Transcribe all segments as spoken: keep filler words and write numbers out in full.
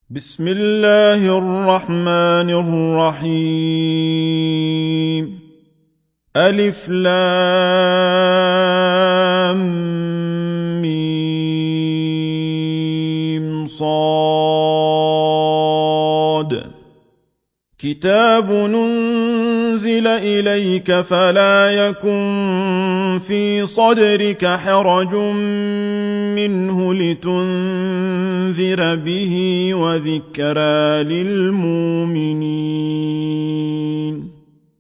بسم الله الرحمن الرحيم. ألف لام ميم صاد. كتاب ننزل إليك فلا يكن في صدرك حرج منه لتنذر به وذكرى للمؤمنين.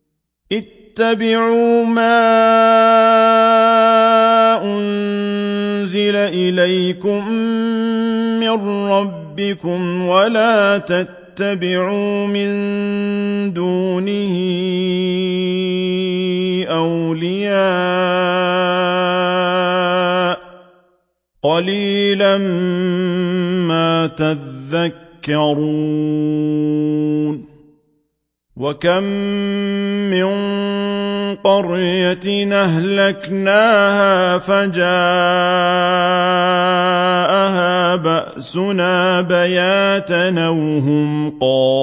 اتبعوا ما أنزل إليكم من ربكم ولا تتبعوا من دونه أولياء قليلا ما تذكرون. وكم من قرية أهلكناها فجاءها بأسنا بياتا وهم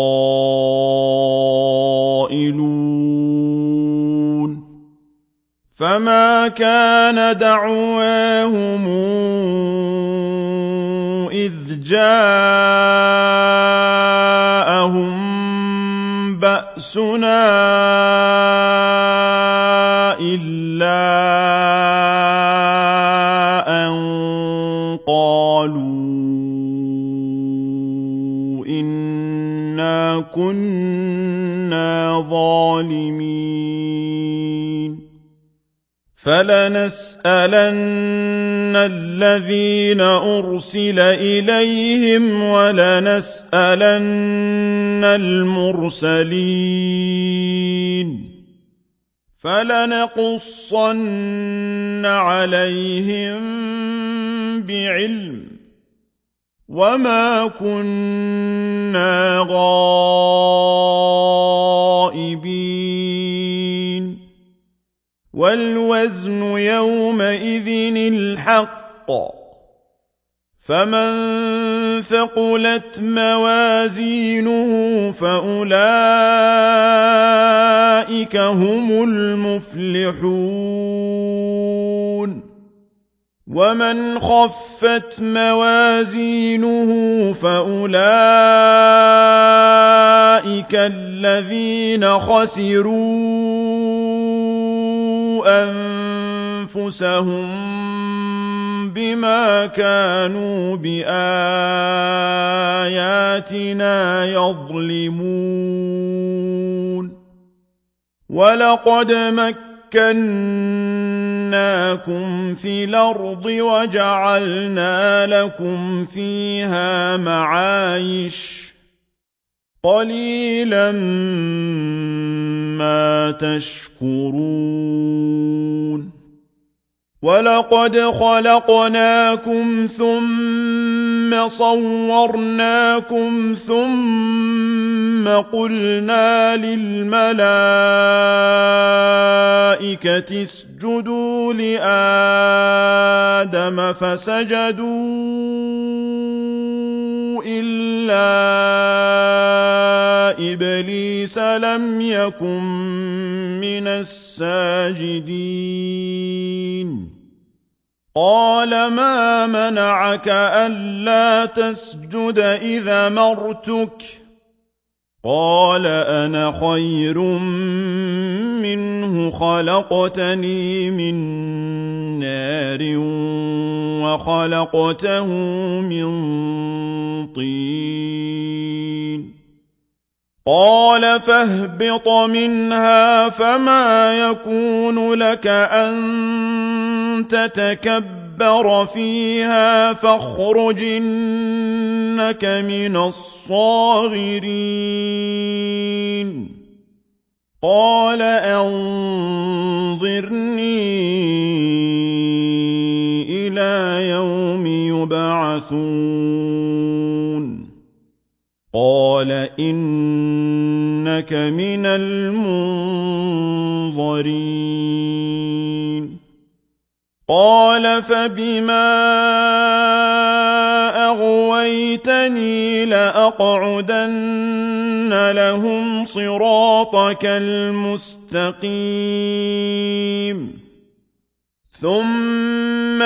قائلون. فما كان دعواهم إذ جاءهم بأسنا إلا أن قالوا إنا كنا ظالمين. فلنسألن الذين أرسل إليهم ولنسألن المرسلين. فلنقصن عليهم بعلم وما كنا غائبين. والوزن يومئذ الحق. فمن ثقلت موازينه فأولئك هم المفلحون. ومن خفت موازينه فأولئك الذين خسروا أنفسهم بما كانوا بآياتنا يظلمون. ولقد مكناكم في الأرض وجعلنا لكم فيها معايش قليلا ما تشكرون. ولقد خلقناكم ثم صورناكم ثم قلنا للملائكة اسجدوا لآدم فسجدوا إلا إبليس لم يكن من الساجدين. قال ما منعك ألا تسجد إذا أمرتك؟ قال أنا خير منه خلقتني من نار وخلقته من طين. قال فاهبط منها فما يكون لك أن تتكبر فيها فاخرج إنك من الصاغرين. قال أنظرني إلى يوم يبعثون. قال إنك من المنظرين. قال فبما أغويتني عصيتني لأقعدن لهم صراطك المستقيم ثم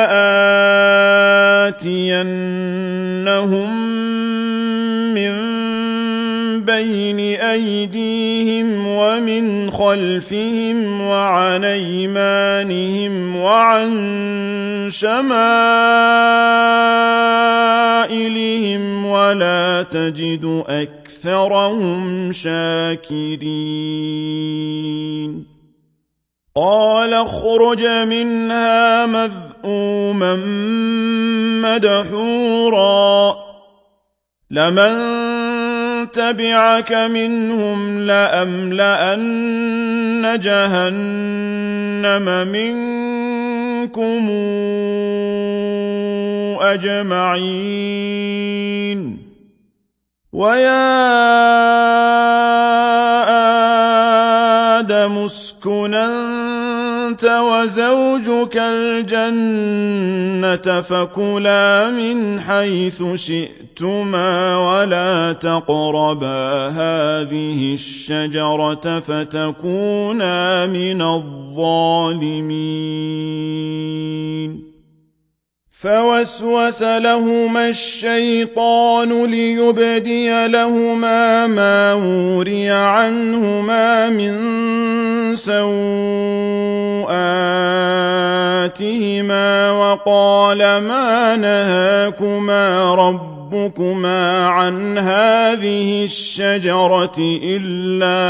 لآتينهم من بين أيديهم ومن خلفهم وعن أيمانهم وعن شمائلهم ولا تجد أكثرهم شاكرين قال اخرج منها مذءوما مدحورا لمن تبعك منهم لأملأن جهنم منكم أجمعين ويا آدم اسكن أنت وزوجك الجنة فكلا من حيث شئتما ولا تقربا هذه الشجرة فتكونا من الظالمين فوسوس لهما الشيطان ليبدي لهما ما وري عنهما من سوآتهما وقال ما نهاكما ربكما عن هذه الشجرة إلا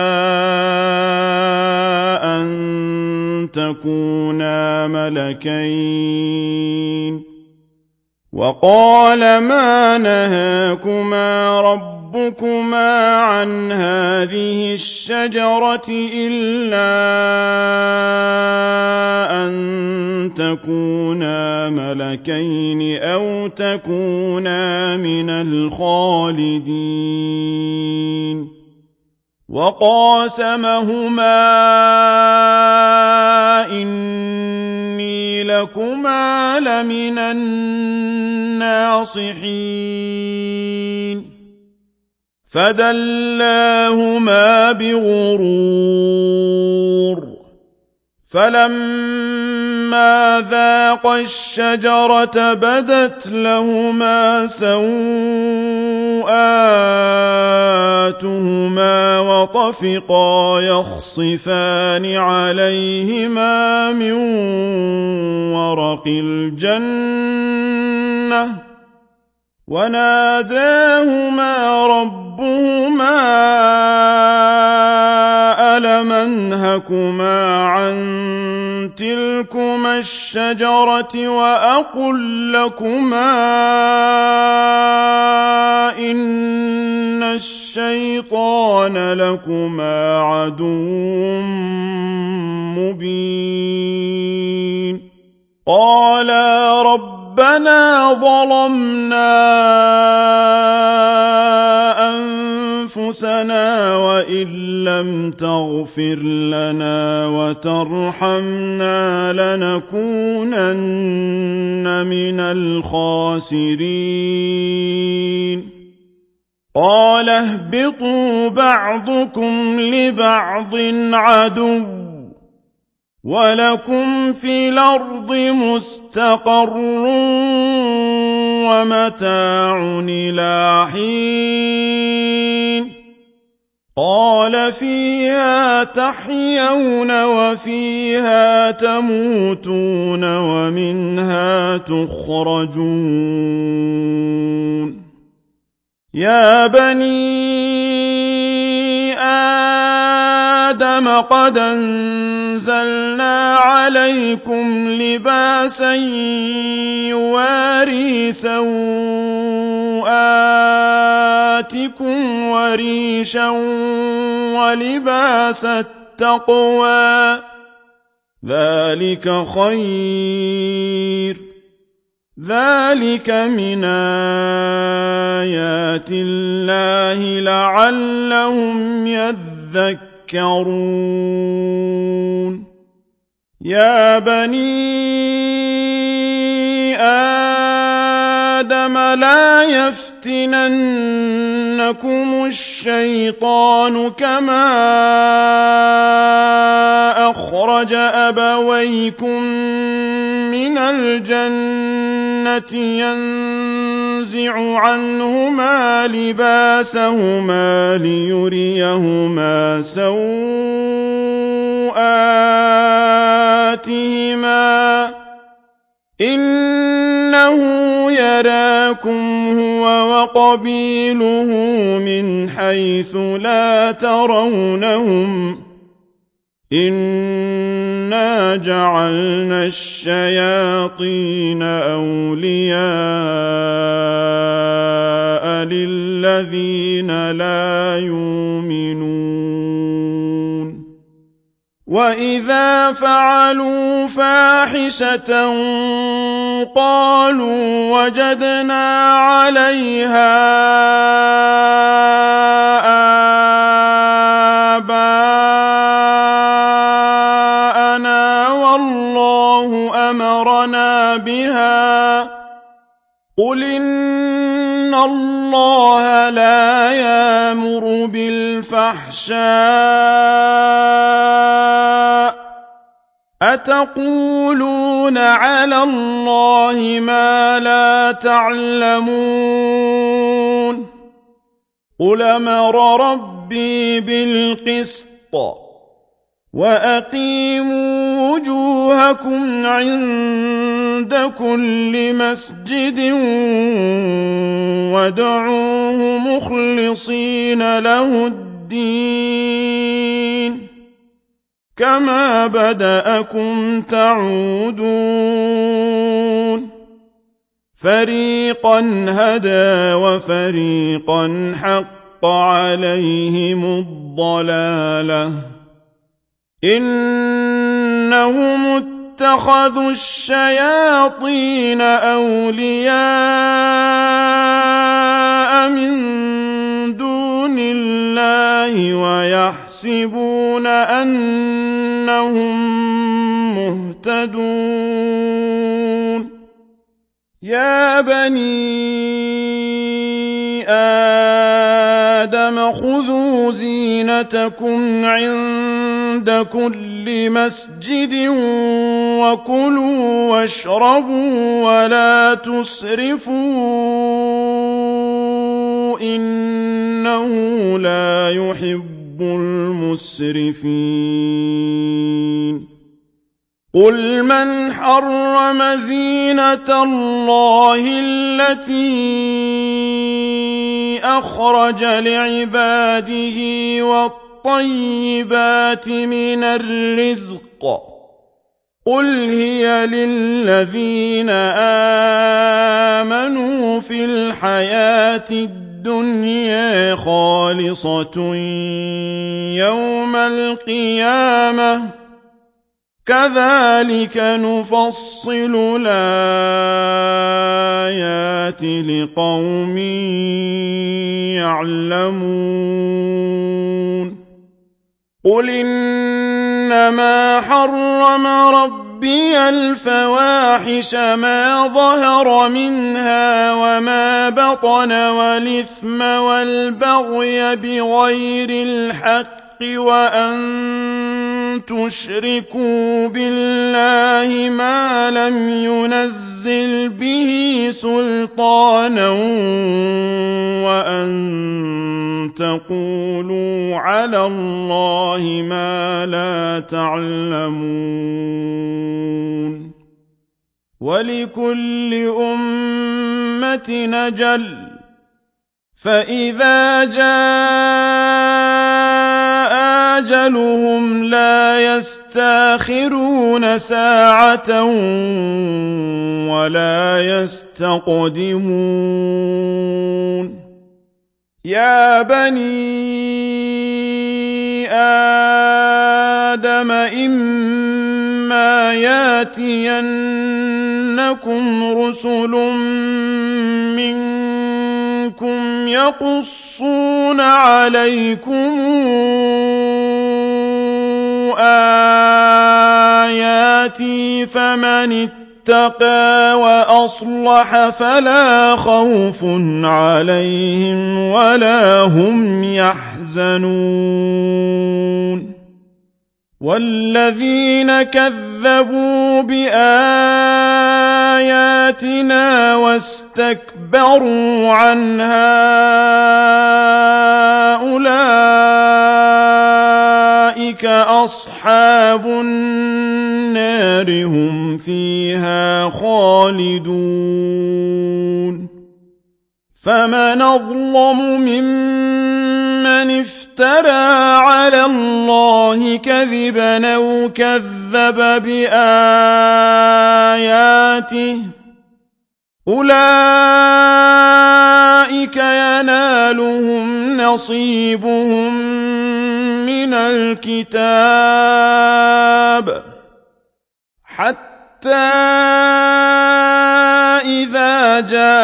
أن تكونا ملكين وقال ما نهاكما ربكما عن هذه الشجرة إلا أن تكونا ملكين أو تكونا من الخالدين وقاسمهما إني لكما لمن الناصحين فدلاهما بغرور فلما ذاقا الشجرة بدت لهما سوآتهما وطفقا يخصفان عليهما من ورق الجنة وناداهما ربهما ألم أنهكما عن تلكما الشجرة وأقل لكما إن الشيطان لكما عدو مبين قالا ربنا ظلمنا أنفسنا وإن لم تغفر لنا وترحمنا لنكونن من الخاسرين قال اهبطوا بعضكم لبعض عدو ولكم في الأرض مستقر ومتاع إلى حين قال فيها تحيون وفيها تموتون ومنها تخرجون يا بني آدم قد أنزلنا عليكم لباسا يواري سوآتكم وريشا ولباس التقوى ذلك خير ذلك من آيات الله لعلهم يذكرون يا بني آدم لا يفتننكم الشيطان كما أخرج أبويكم من الجنة ينزع عنهما لباسهما ليريهما سوآتهما إنه يراكم هو وقبيله من حيث لا ترونهم إنا جعلنا الشياطين أولياء للذين لا يؤمنون وإذا فعلوا فاحشة قالوا وجدنا عليها آباءنا والله أمرنا بها قل إن الله لا يأمر بالفحشاء أتقولون على الله ما لا تعلمون قل أمر ربي بالقسط وأقيموا وجوهكم عند كل مسجد وادعوه مخلصين له الدين كما بدأكم تعودون فريقا هدى وفريقا حق عليهم الضلالة إنهم اتخذوا الشياطين أولياء من دون الله ويحسبون أنهم مهتدون يا بني آدم خذوا زينتكم عند كل مسجد وكلوا واشربوا ولا تسرفوا إنه لا يحب المسرفين قل من حرم زينة الله التي أخرج لعباده والطيبات من الرزق قل هي للذين آمنوا في الحياة الدنيا خالصة يوم القيامة كذلك نفصل الآيات لقوم يعلمون قل إنما حرم ربي الفواحش ما ظهر منها وما بطن والإثم والبغي بغير الحق وأن تشركوا بالله ما لم ينزل به سلطانا وأن تقولوا على الله ما لا تعلمون ولكل أمة أجل فإذا جاء أجلهم لا يستاخرون ساعة ولا يستقدمون يا بني آدم إما ياتينكم رسل منكم يقصون عليكم آياتي فمن اتقى وأصلح فلا خوف عليهم ولا هم يحزنون والذين كذبوا بآياتنا واستكبروا عنها أولئك أصحاب النار هم فيها خالدون فمن أظلم ممن افترى على الله كذبا أو كذب بآياته أولئك ينالهم نصيبهم من الكتاب حتى إذا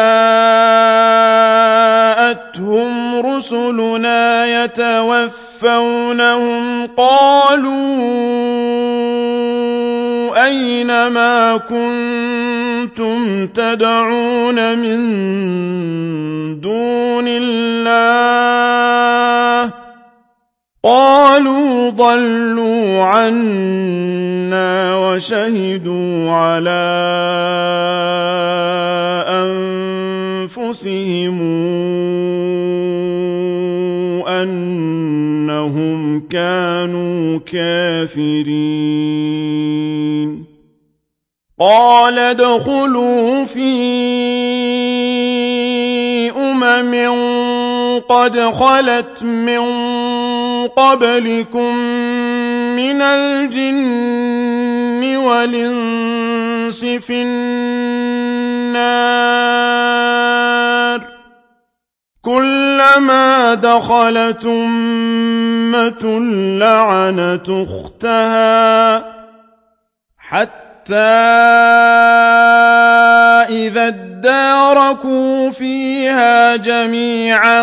جاءتهم رسلنا يتوفونهم قالوا أين ما كنتم تدعون من دون الله قالوا ضلوا عنا وشهدوا على أنفسهم أنهم كانوا كافرين قال ادخلوا في أمم قد خلت من قبلكم من الجن والإنس في النار كلما دخلت أمة لعنت أختها حتى إذا اداركوا فيها جميعا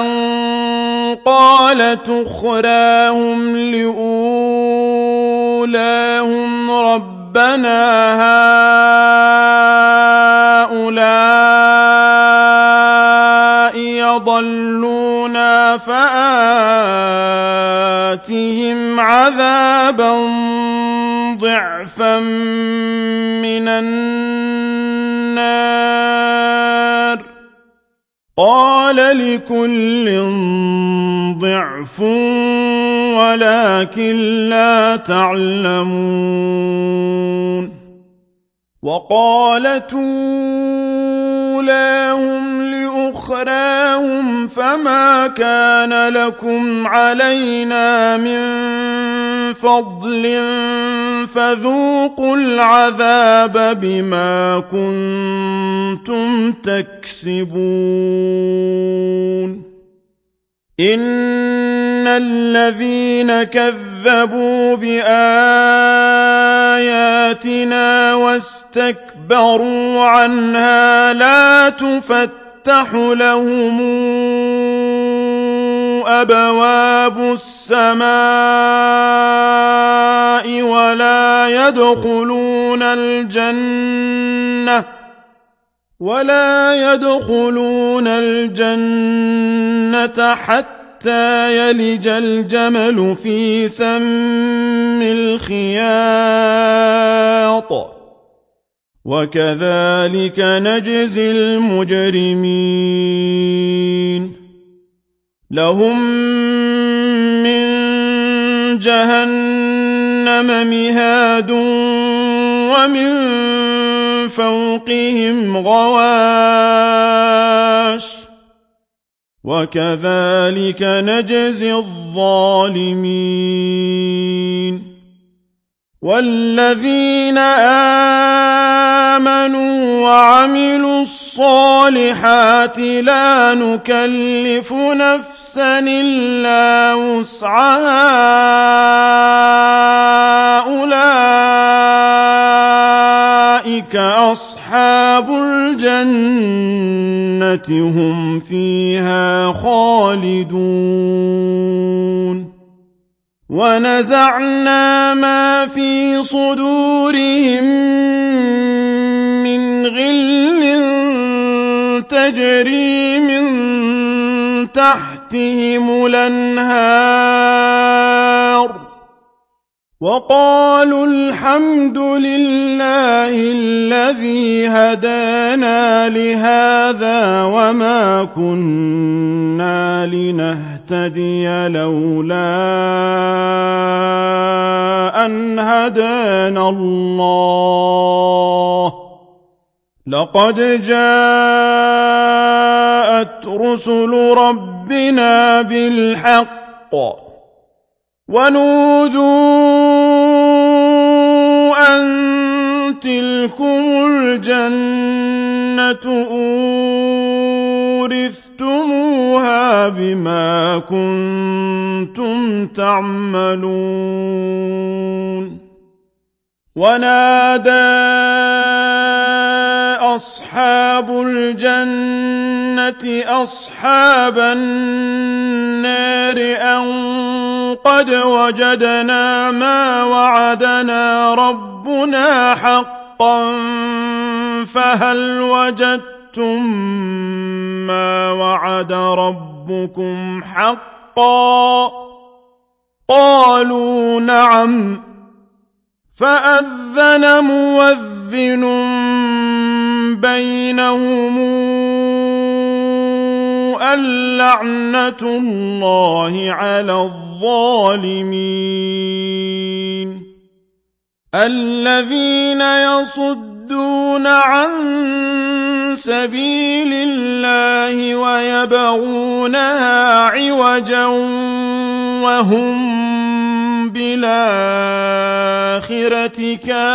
قالت أخراهم لأولاهم ربنا هؤلاء يضلونا فآتهم عذابا ضعفا من النار قال لكل ضعف ولكن لا تعلمون وقالت أولاهم لأخراهم فما كان لكم علينا من فضل فذوقوا العذاب بما كنتم تكسبون إن الذين كذبوا بآياتنا واستكبروا عنها لا تفتح لهم أبواب السماء ولا يدخلون الجنة ولا يدخلون الجنة حتى يلج الجمل في سم الخياط وكذلك نجزي المجرمين لهم من جهنم مهاد ومن فوقهم غواش وكذلك نجزي الظالمين والذين آمنوا وعملوا الصالحات لا نكلف نفسا إلا وسعها أولئك أصحاب الجنة هم فيها خالدون ونزعنا ما في صدورهم من من غل تجري من تحتهم الأنهار وقالوا الحمد لله الذي هدانا لهذا وما كنا لنهتدي لولا أن هدانا الله لقد جاءت رسل ربنا بالحق ونودوا أن تلكم الجنة أورثتموها بما كنتم تعملون ونادى أصحاب الجنة أصحاب النار أن قد وجدنا ما وعدنا ربنا حقا فهل وجدتم ما وعد ربكم حقا قالوا نعم فأذن مؤذن بينهم اللعنة الله على الظالمين الذين يصدون عن سبيل الله ويبغونها عوجا وهم بالآخرة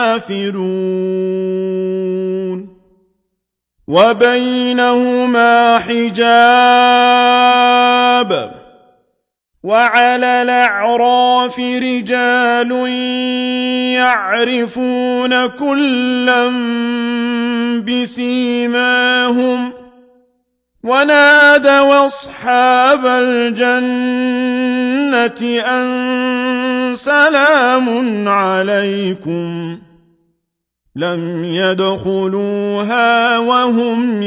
كافرون وبينهما حجاب وعلى الأعراف رجال يعرفون كلا بسيماهم ونادوا أصحاب الجنة أن سلام عليكم لم يدخلوها وهم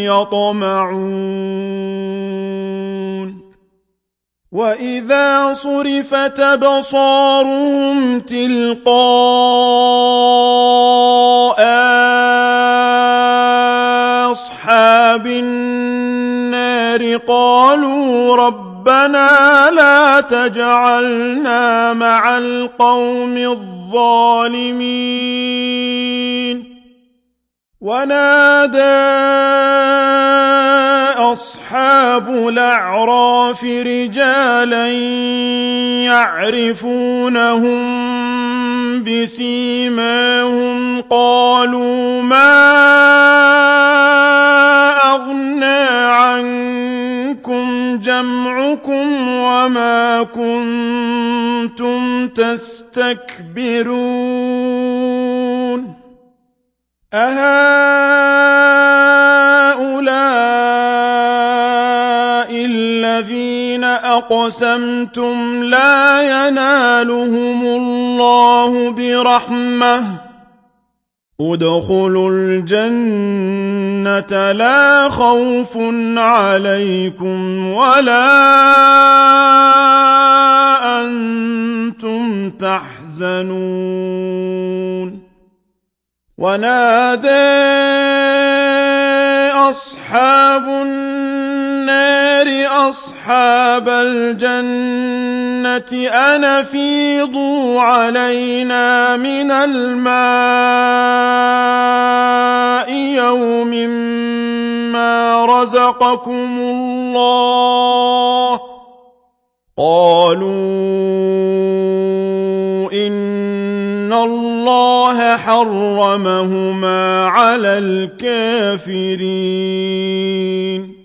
يطمعون وإذا صرفت أبصارهم تلقاء أصحاب النار قالوا ربنا لا تجعلنا مع القوم الظالمين ونادى أصحاب الأعراف رجالا يعرفونهم بسيماهم قالوا ما أغنى عنكم جمعكم وما كنتم تستكبرون أهؤلاء الذين أقسمتم لا ينالهم الله برحمة ادخلوا الجنة لا خوف عليكم ولا أنتم تحزنون ونادى أصحاب النار أصحاب الجنة أن أفيضوا علينا من الماء يوم ما رزقكم الله قالوا إن الله حرمهما على الكافرين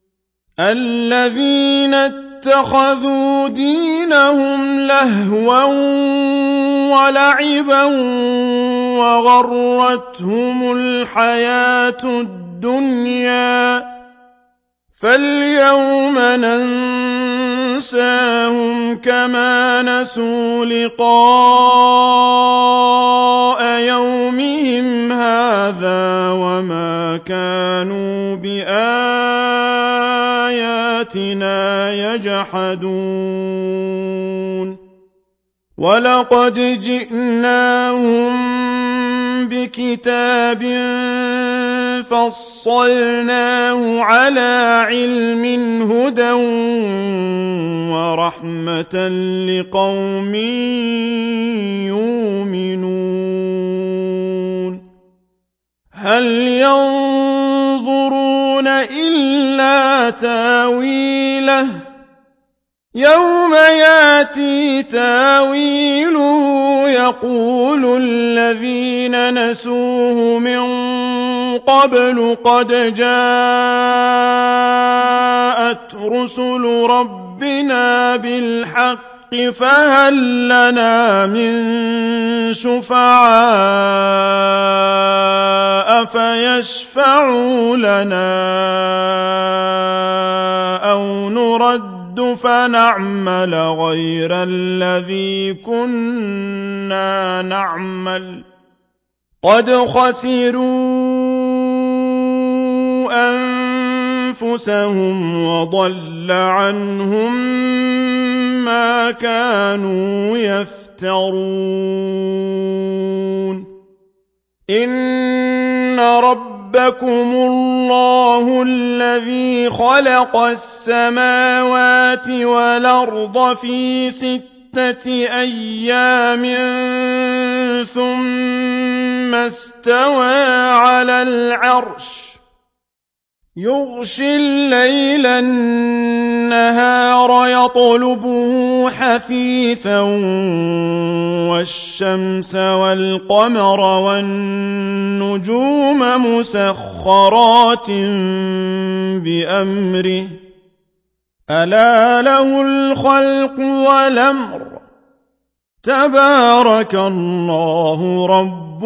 الذين اتخذوا دينهم لهوا ولعبا وغرتهم الحياة الدنيا فاليوم ننساهم كما نسوا لقاء يومهم هذا وما كانوا بآياتنا يجحدون ولقد جئناهم بكتاب فصلناه على علم هدى ورحمة لقوم يؤمنون هل ينظرون إلا تاويله يوم ياتي تاويله يقول الذين نسوه من قبل قد جاءت رسل ربنا بالحق فهل لنا من شفعاء فيشفعوا لنا أو نرد فنعمل غير الذي كنا نعمل قد خسروا أنفسهم وضل عنهم ما كانوا يفترون إن ربكم الله الذي خلق السماوات والأرض في ستة أيام ثم استوى على العرش يغشي الليل النهار يطلبه حثيثا والشمس والقمر والنجوم مسخرات بأمره ألا له الخلق والأمر تبارك الله رب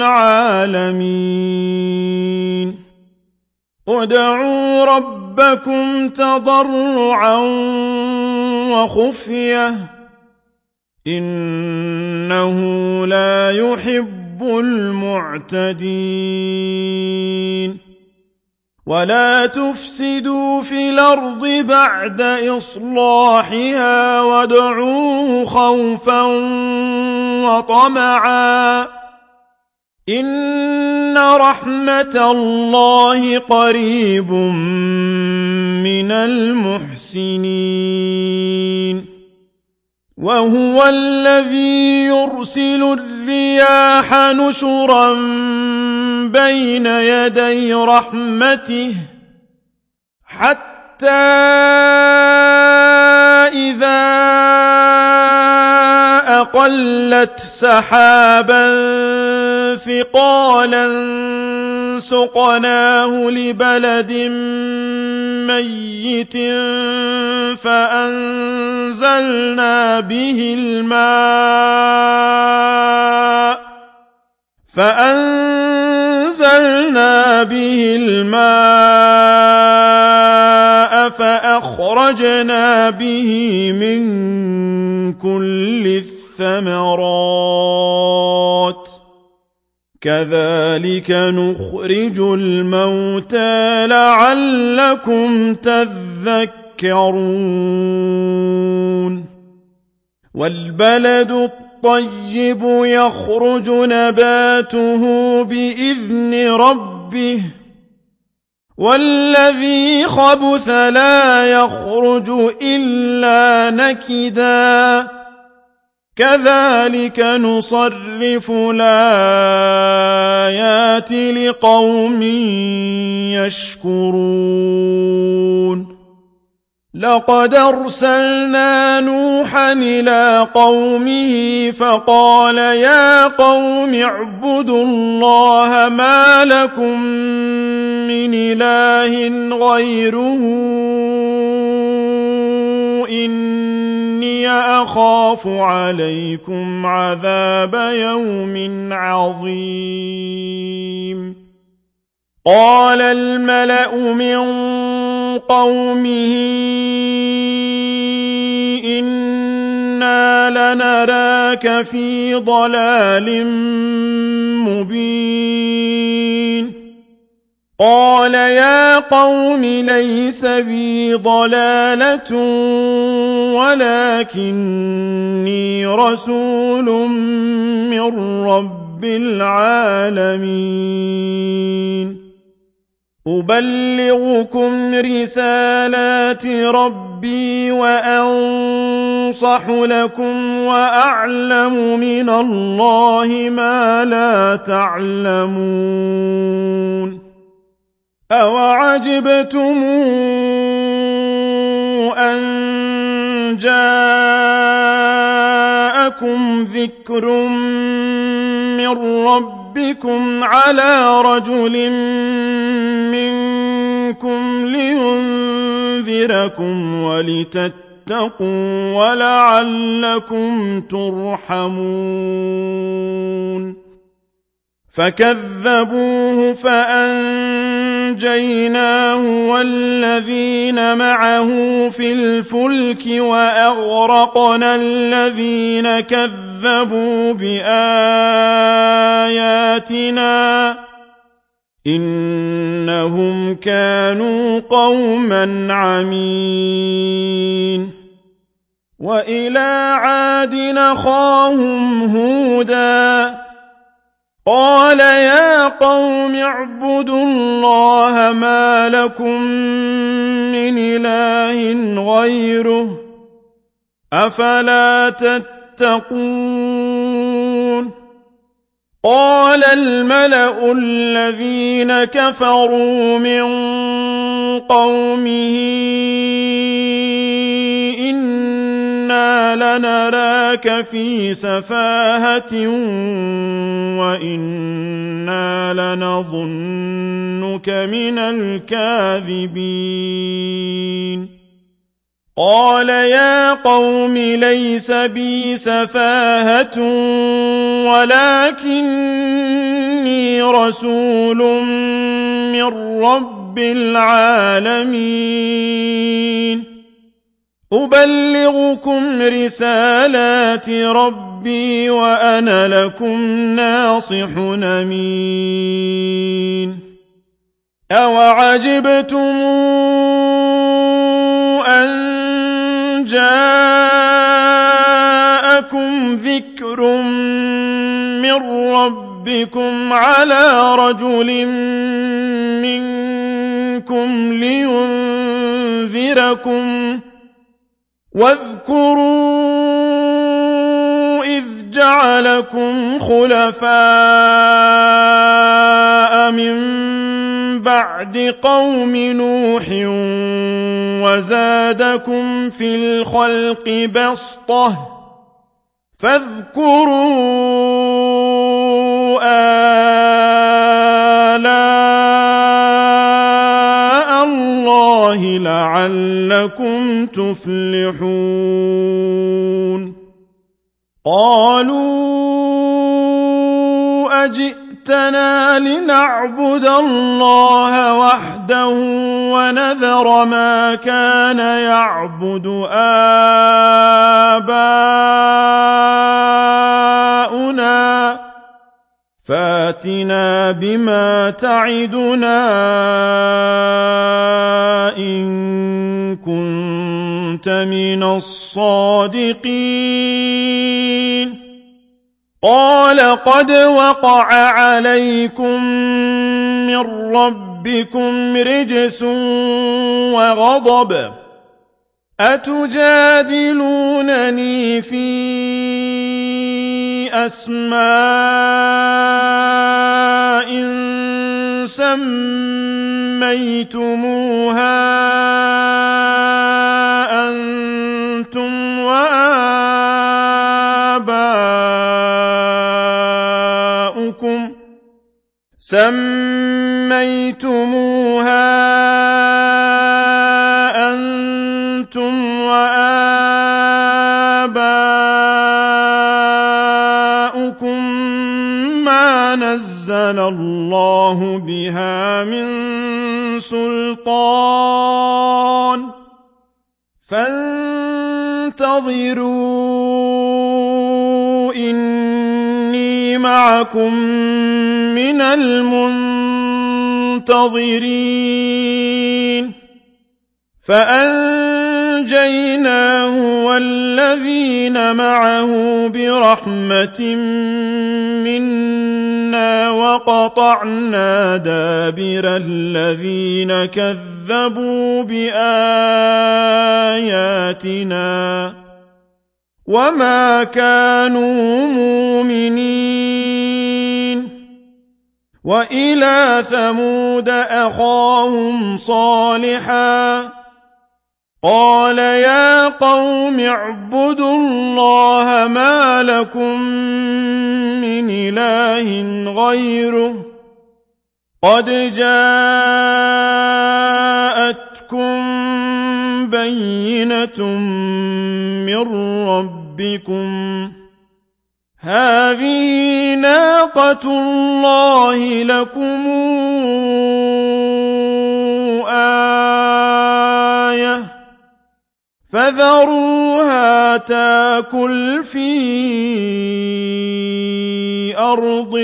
العالمين ادعوا ربكم تضرعا وخفية إنه لا يحب المعتدين ولا تفسدوا في الأرض بعد إصلاحها وادعوه خوفا وطمعا إن رحمة الله قريب من المحسنين وهو الذي يرسل الرياح نشرا بين يدي رحمته حتى إذا أقلت سحابا ثقالا سقناه لبلد ميت فأنزلنا به الماء فأنزلنا به الماء فأخرجنا به من كل الثمرات كذلك نخرج الموتى لعلكم تذكرون والبلد الطيب يخرج نباته بإذن ربه والذي خبث لا يخرج إلا نكدا كذلك نصرف الآيات لقوم يشكرون لقد أرسلنا نوحا إلى قومه فقال يا قوم اعبدوا الله ما لكم من إله غيره إني أخاف عليكم عذاب يوم عظيم قال الملأ من قومه إنا لنراك في ضلال مبين قال يا قوم ليس بي ضلالة ولكني رسول من رب العالمين أبلغكم رسالات ربي وأنصح لكم وأعلم من الله ما لا تعلمون أوعجبتم أن جاءكم ذكر من ربكم على رجل منكم لينذركم ولتتقوا ولعلكم ترحمون فكذبوه فأنجيناه والذين معه في الفلك وأغرقنا الذين كذبوا بآياتنا إنهم كانوا قوما عمين وإلى عاد أخاهم هودا قال يا قوم اعبدوا الله ما لكم من إله غيره أفلا تتقون قال الملأ الذين كفروا من قومه إنا لنراك في سفاهة وإنا لنظنك من الكاذبين قال يا قوم ليس بي سفاهة ولكني رسول من رب العالمين أبلغكم رسالات ربي وأنا لكم ناصح أمين أوعجبتم أن جاءكم ذكر من ربكم على رجل منكم لينذركم واذكروا إذ جعلكم خلفاء من بعد قوم نوح وزادكم في الخلق بسطة فاذكروا آلاء الله لعلكم تفلحون قالوا أجئتنا لنعبد الله وحده ونذر ما كان يعبد آباؤنا فاتنا بما تعدنا إن كنت من الصادقين قال قد وقع عليكم من ربكم رجس وغضب أتجادلونني في أسماء سميتموها أنتم وآباؤكم سميتموها أنتم وآباؤكم ما نزل الله بها من سلطان فانتظروا إني معكم من المنتظرين منتظرين فأنجيناه والذين معه برحمة منا وقطعنا دابر الذين كذبوا بآياتنا وما كانوا مؤمنين وإلى ثمود أخاهم صالحا قال يا قوم اعبدوا الله ما لكم من إله غيره قد جاءتكم بينة من ربكم هذه ناقة الله لكم آية فذروها تاكل في أرض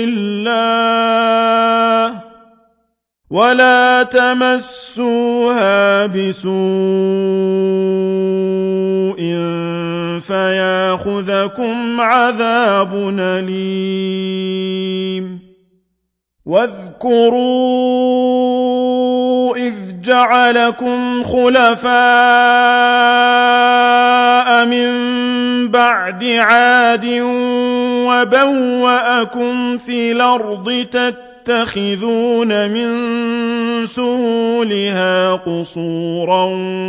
الله ولا تمسوها بسوء فياخذكم عذاب أليم واذكروا إذ جعلكم خلفاء من بعد عاد وبوأكم في الأرض تتخذون من سهولها قصورا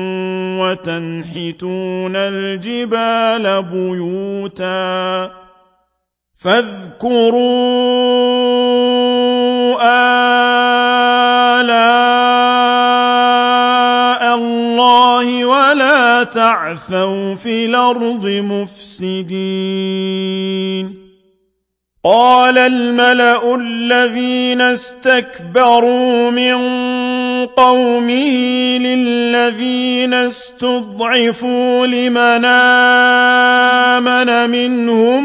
وتنحتون الجبال بيوتا فاذكروا آلاء الله ولا تعثوا في الأرض مفسدين قال الملأ الذين استكبروا من قومه للذين استضعفوا لمن آمن منهم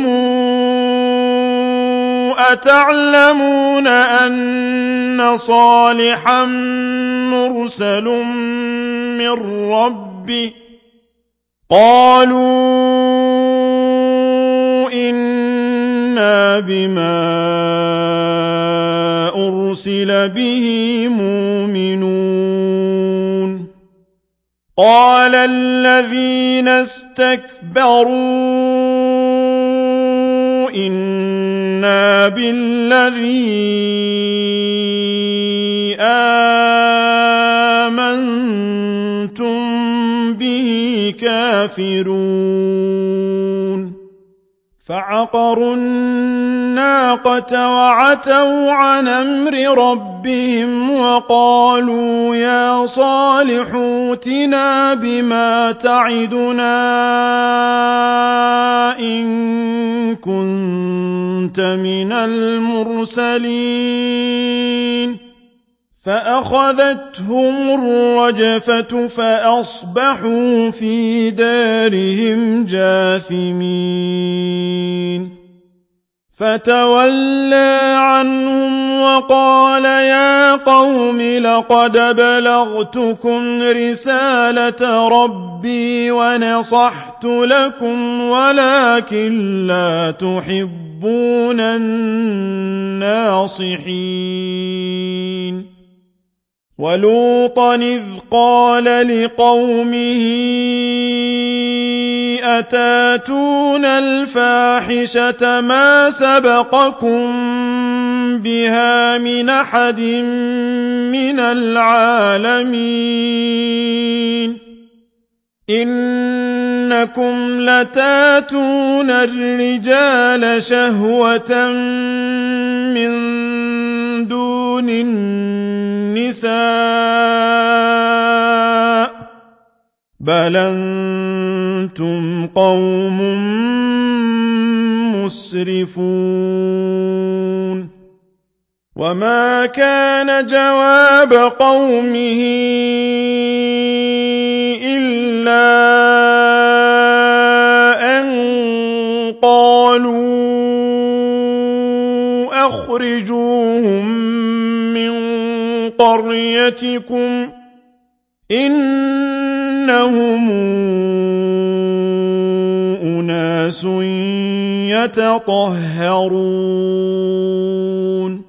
أتعلمون أن صالحا مرسل من ربه قالوا إنا بما أرسل به مؤمنون قال الذين استكبروا إنا بالذي آمنتم به كافرون فعقروا الناقة وعتوا عن أمر ربهم وقالوا يا صالح ائتنا بما تعدنا إن كنت من المرسلين فأخذتهم الرجفة فأصبحوا في دارهم جاثمين فتولى عنهم وقال يا قوم لقد بلغتكم رسالة ربي ونصحت لكم ولكن لا تحبون الناصحين ولوطا إذ قال لقومه أتاتون الفاحشة ما سبقكم بها من أحد من العالمين إنكم لتاتون الرجال شهوة من دون النساء بل أنتم قوم مسرفون وما كان جواب قومه إلا أن قالوا أخرجوهم من قريتكم قريتكم إنهم أناس يتطهرون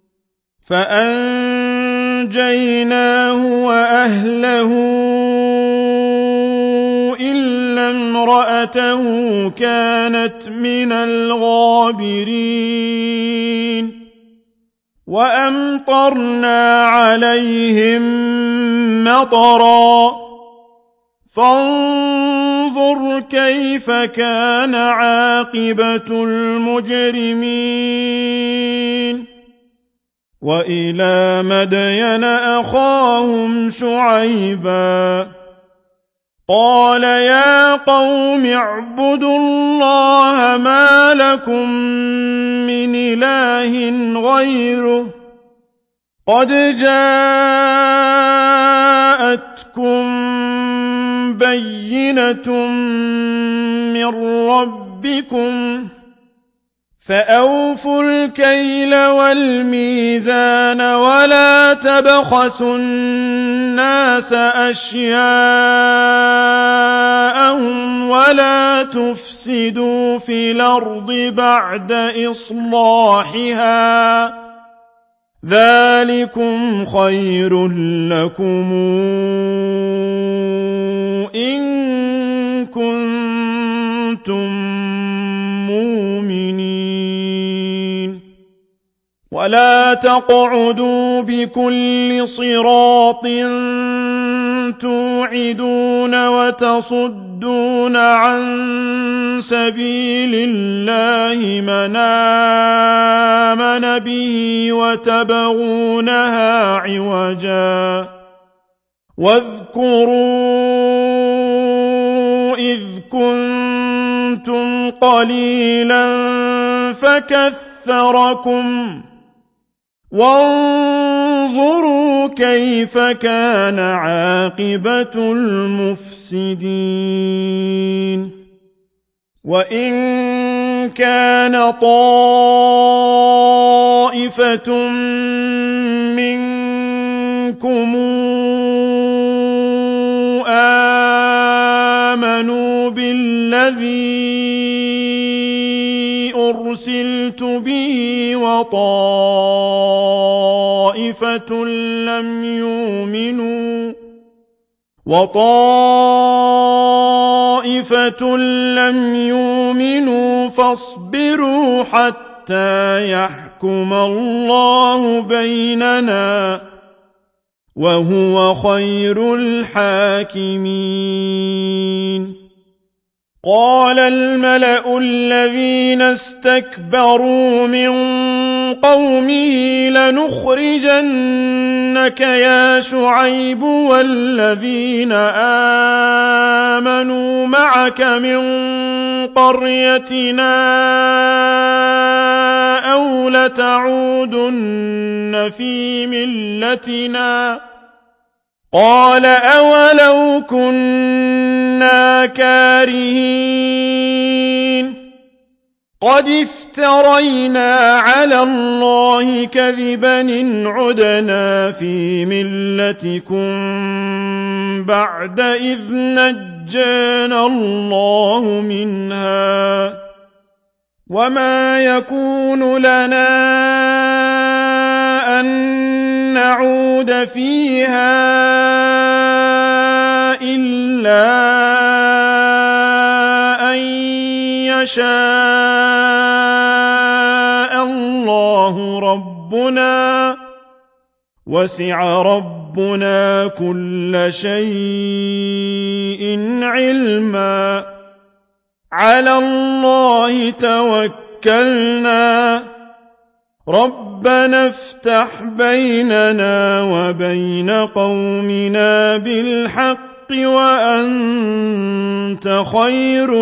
فأنجيناه وأهله إلا امرأته كانت من الغابرين وأمطرنا عليهم مطرا فانظر كيف كان عاقبة المجرمين وإلى مدين أخاهم شعيبا قال يا قوم اعبدوا الله ما لكم من إله غيره قد جاءتكم بينة من ربكم فأوفوا الكيل والميزان ولا تبخسوا الناس أشياءهم ولا تفسدوا في الأرض بعد إصلاحها ذلكم خير لكم إن كنتم مؤمنين ولا تقعدوا بكل صراط توعدون وتصدون عن سبيل الله من آمن به وتبغونها عوجا واذكروا إذ كنتم قليلا فكثركم وانظروا كيف كان عاقبة المفسدين وإن كان طائفة منكم آمنوا بالذي أرسلت به وطائفة لم يؤمنوا وطائفة لم يؤمنوا فاصبروا حتى يحكم الله بيننا وهو خير الحاكمين قال الملأ الذين استكبروا من قومه لنخرجنك يا شعيب والذين آمنوا معك من قريتنا أو لتعودن في ملتنا قال أولو كنا كارهين قد افترينا على الله كذبا إن عدنا في ملتكم بعد إذ نجانا الله منها وما يكون لنا أن نعود فيها إلا أن يشاء الله ربنا وسع ربنا كل شيء علما على الله توكلنا ربنا افتح بيننا وبين قومنا بالحق وأنت خير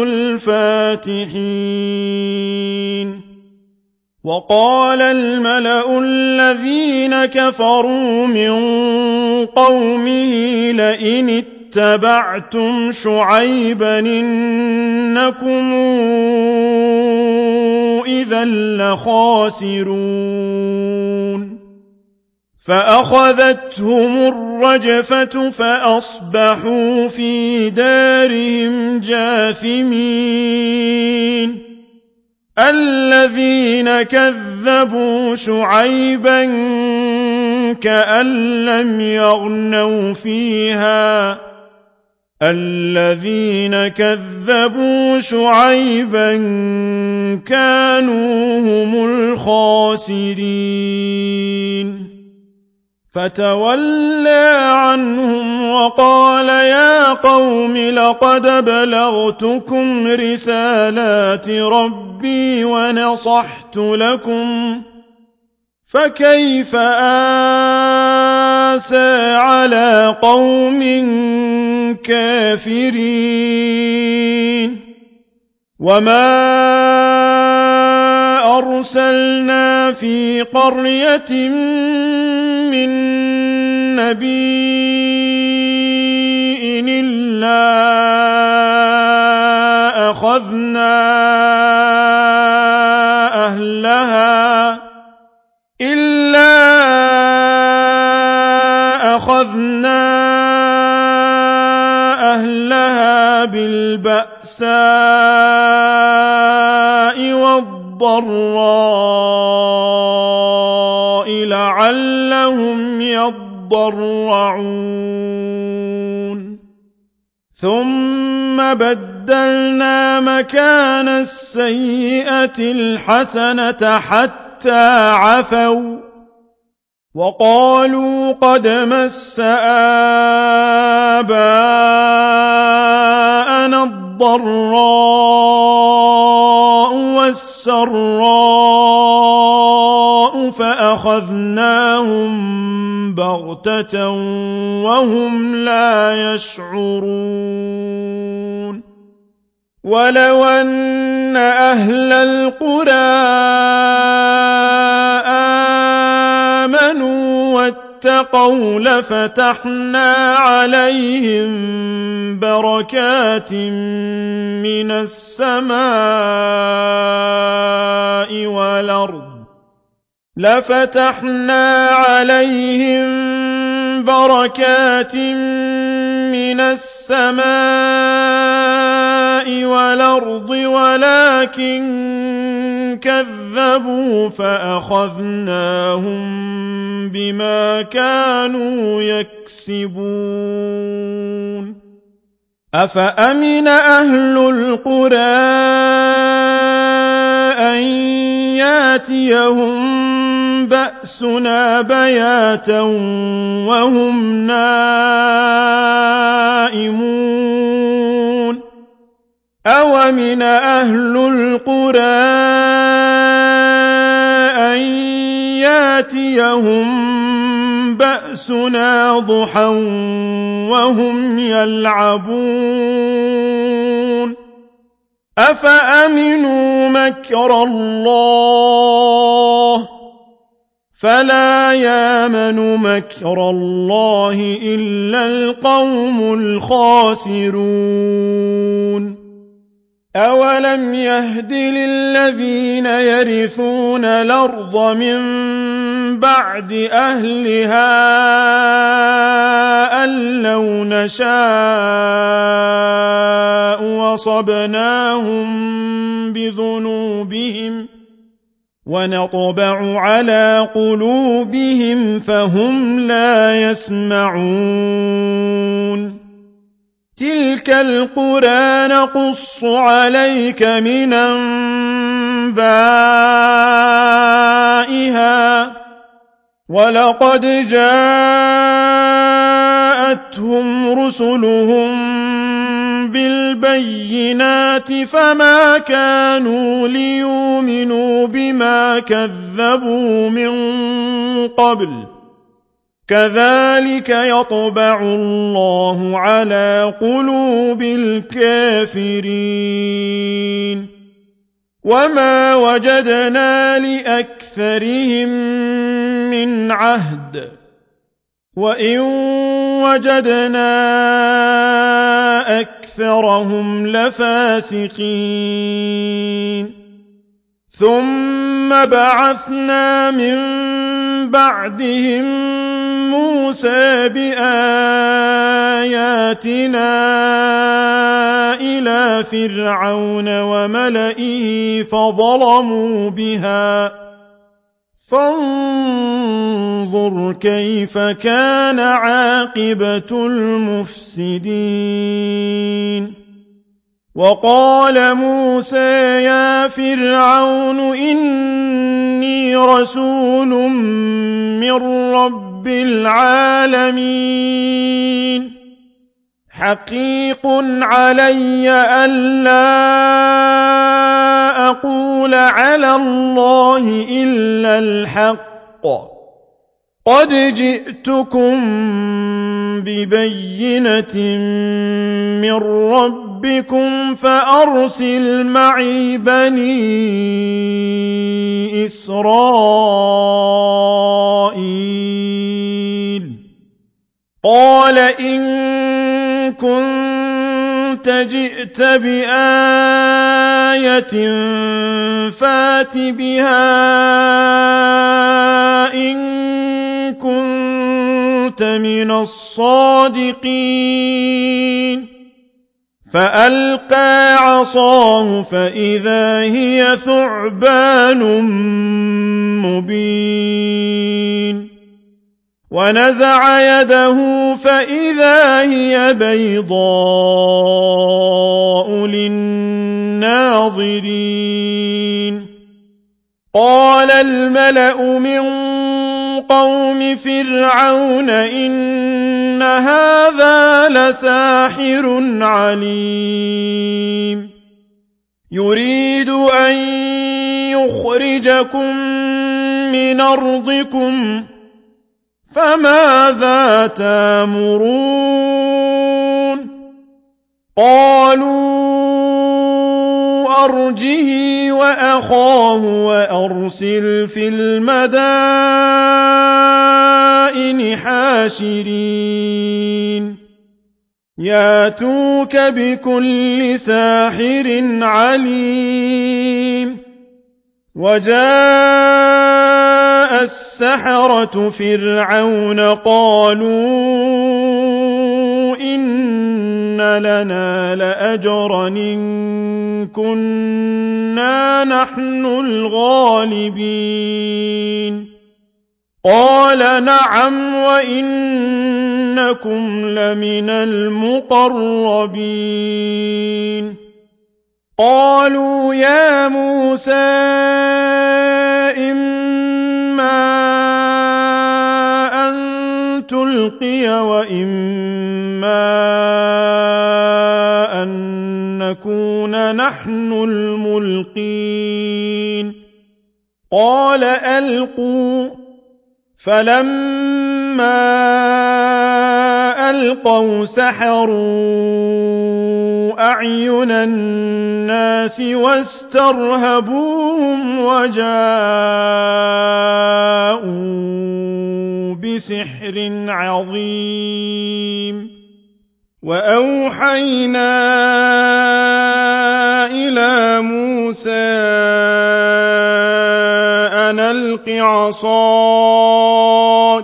الفاتحين وقال الملأ الذين كفروا من قومه لئن اتبعتم شعيبا إنكم إذا لخاسرون فأخذتهم الرجفة فأصبحوا في دارهم جاثمين الذين كذبوا شعيبا كأن لم يغنوا فيها الذين كذبوا شعيبا كانوا هم الخاسرين فتولى عنهم وقال يا قوم لقد بلغتكم رسالات ربي ونصحت لكم فكيف آسى على قوم كافرين وما أرسلنا في قرية من نبي إلا أخذنا أهلها إلا أخذنا أهلها بالبأساء والضراء لعلهم يضرعون ثم بدلنا مكان السيئة الحسنة حتى عفوا وقالوا قد مس آباءنا الضراء والسراء فأخذناهم بغتة وهم لا يشعرون ولو أن أهل القرى آمنوا واتقوا لفتحنا عليهم بركات من السماء والأرض لفتحنا عليهم بركات من السماء والأرض ولكن كذبوا فأخذناهم بما كانوا يكسبون أفأمن أهل القرى أن ياتيهم بأسنا بياتا وهم نائمون أومن أهل القرى أن ياتيهم بأسنا ضحى وهم يلعبون أفأمنوا مكر الله فلا يامن مكر الله إلا القوم الخاسرون أولم يهد للذين يرثون الأرض من بعد أهلها أن لو نشاء وصبناهم بذنوبهم ونطبع على قلوبهم فهم لا يسمعون تلك القرى نقص عليك من أنبائها ولقد جاءتهم رسلهم بالبينات فما كانوا ليؤمنوا بما كذبوا من قبل كذلك يطبع الله على قلوب الكافرين وما وجدنا لأكثرهم من عهد وإن وجدنا أكثرهم لفاسقين ثم بعثنا من بعدهم موسى بآياتنا إلى فرعون وملئه فظلموا بها فانظر كيف كان عاقبة المفسدين وقال موسى يا فرعون إني رسول من رب العالمين حقيق علي ألا أقول على الله إلا الحق قد جئتكم ببينة من ربكم فأرسل معي بني إسرائيل قال إن كنت جئت بآية فات بها إن كنت من الصادقين فألقى عصاه فإذا هي ثعبان مبين ونزع يده فإذا هي بيضاء للناظرين قال الملأ من قوم فرعون إن هذا لساحر عليم يريد أن يخرجكم من أرضكم فماذا تأمرون قالوا أرجه وأخاه وأرسل في المدائن حاشرين ياتوك بكل ساحر عليم وجاء السحرة فرعون قالوا إن لنا لأجرا إن كنا نحن الغالبين قال نعم وإنكم لمن المقربين قالوا يا موسى إما أن تلقي وإما أن نكون نحن الملقين قال ألقوا فلما ألقوا سحروا أعين الناس واسترهبوهم وجاءوا بسحر عظيم وأوحينا إلى موسى أن ألق عصاك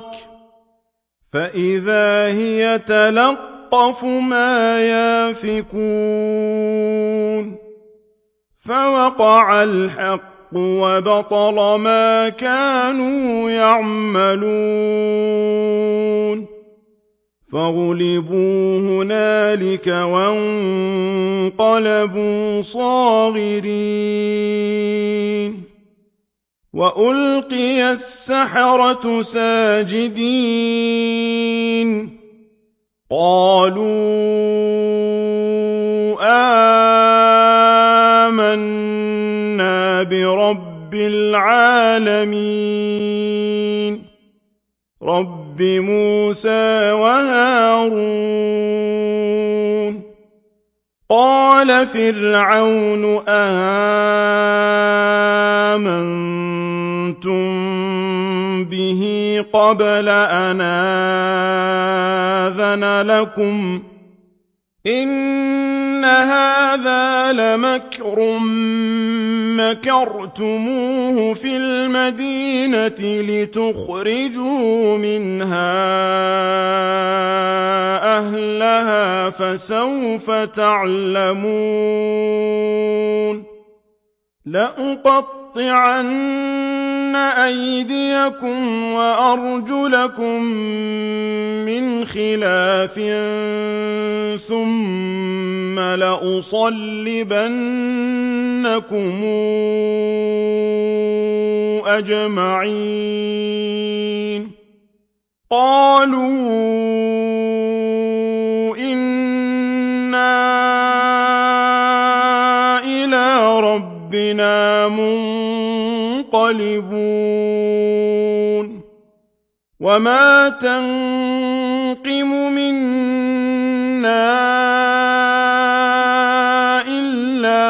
فإذا هي تلقف ما يافكون فوقع الحق وبطل ما كانوا يعملون فغلبوا هنالك وانقلبوا صاغرين وألقي السحرة ساجدين قالوا آمنا برب العالمين رب موسى وهارون قال فرعون آمنتم به قبل أن آذن لكم إن هذا هذا لمكر مكرتموه في المدينة لتخرجوا منها أهلها فسوف تعلمون لأقطعن أيديكم وأرجلكم من خلاف ثم لأصلبنكم أجمعين قالوا إنا إلى ربنا منقلبون وما تنقم منا إلا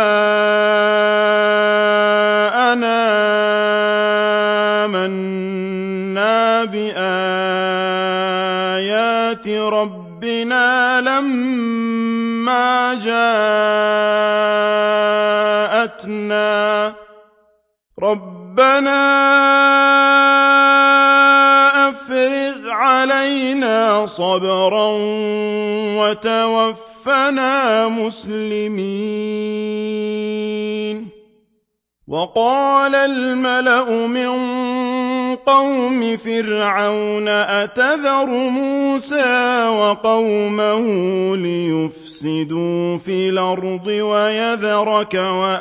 أن آمنا بآيات ربنا لما جاءتنا ربنا أفرغ علينا صبرا وتوفنا مسلمين وقال الملأ من قوم فرعون أتذر موسى وقومه ليفسدوا في الأرض ويذرك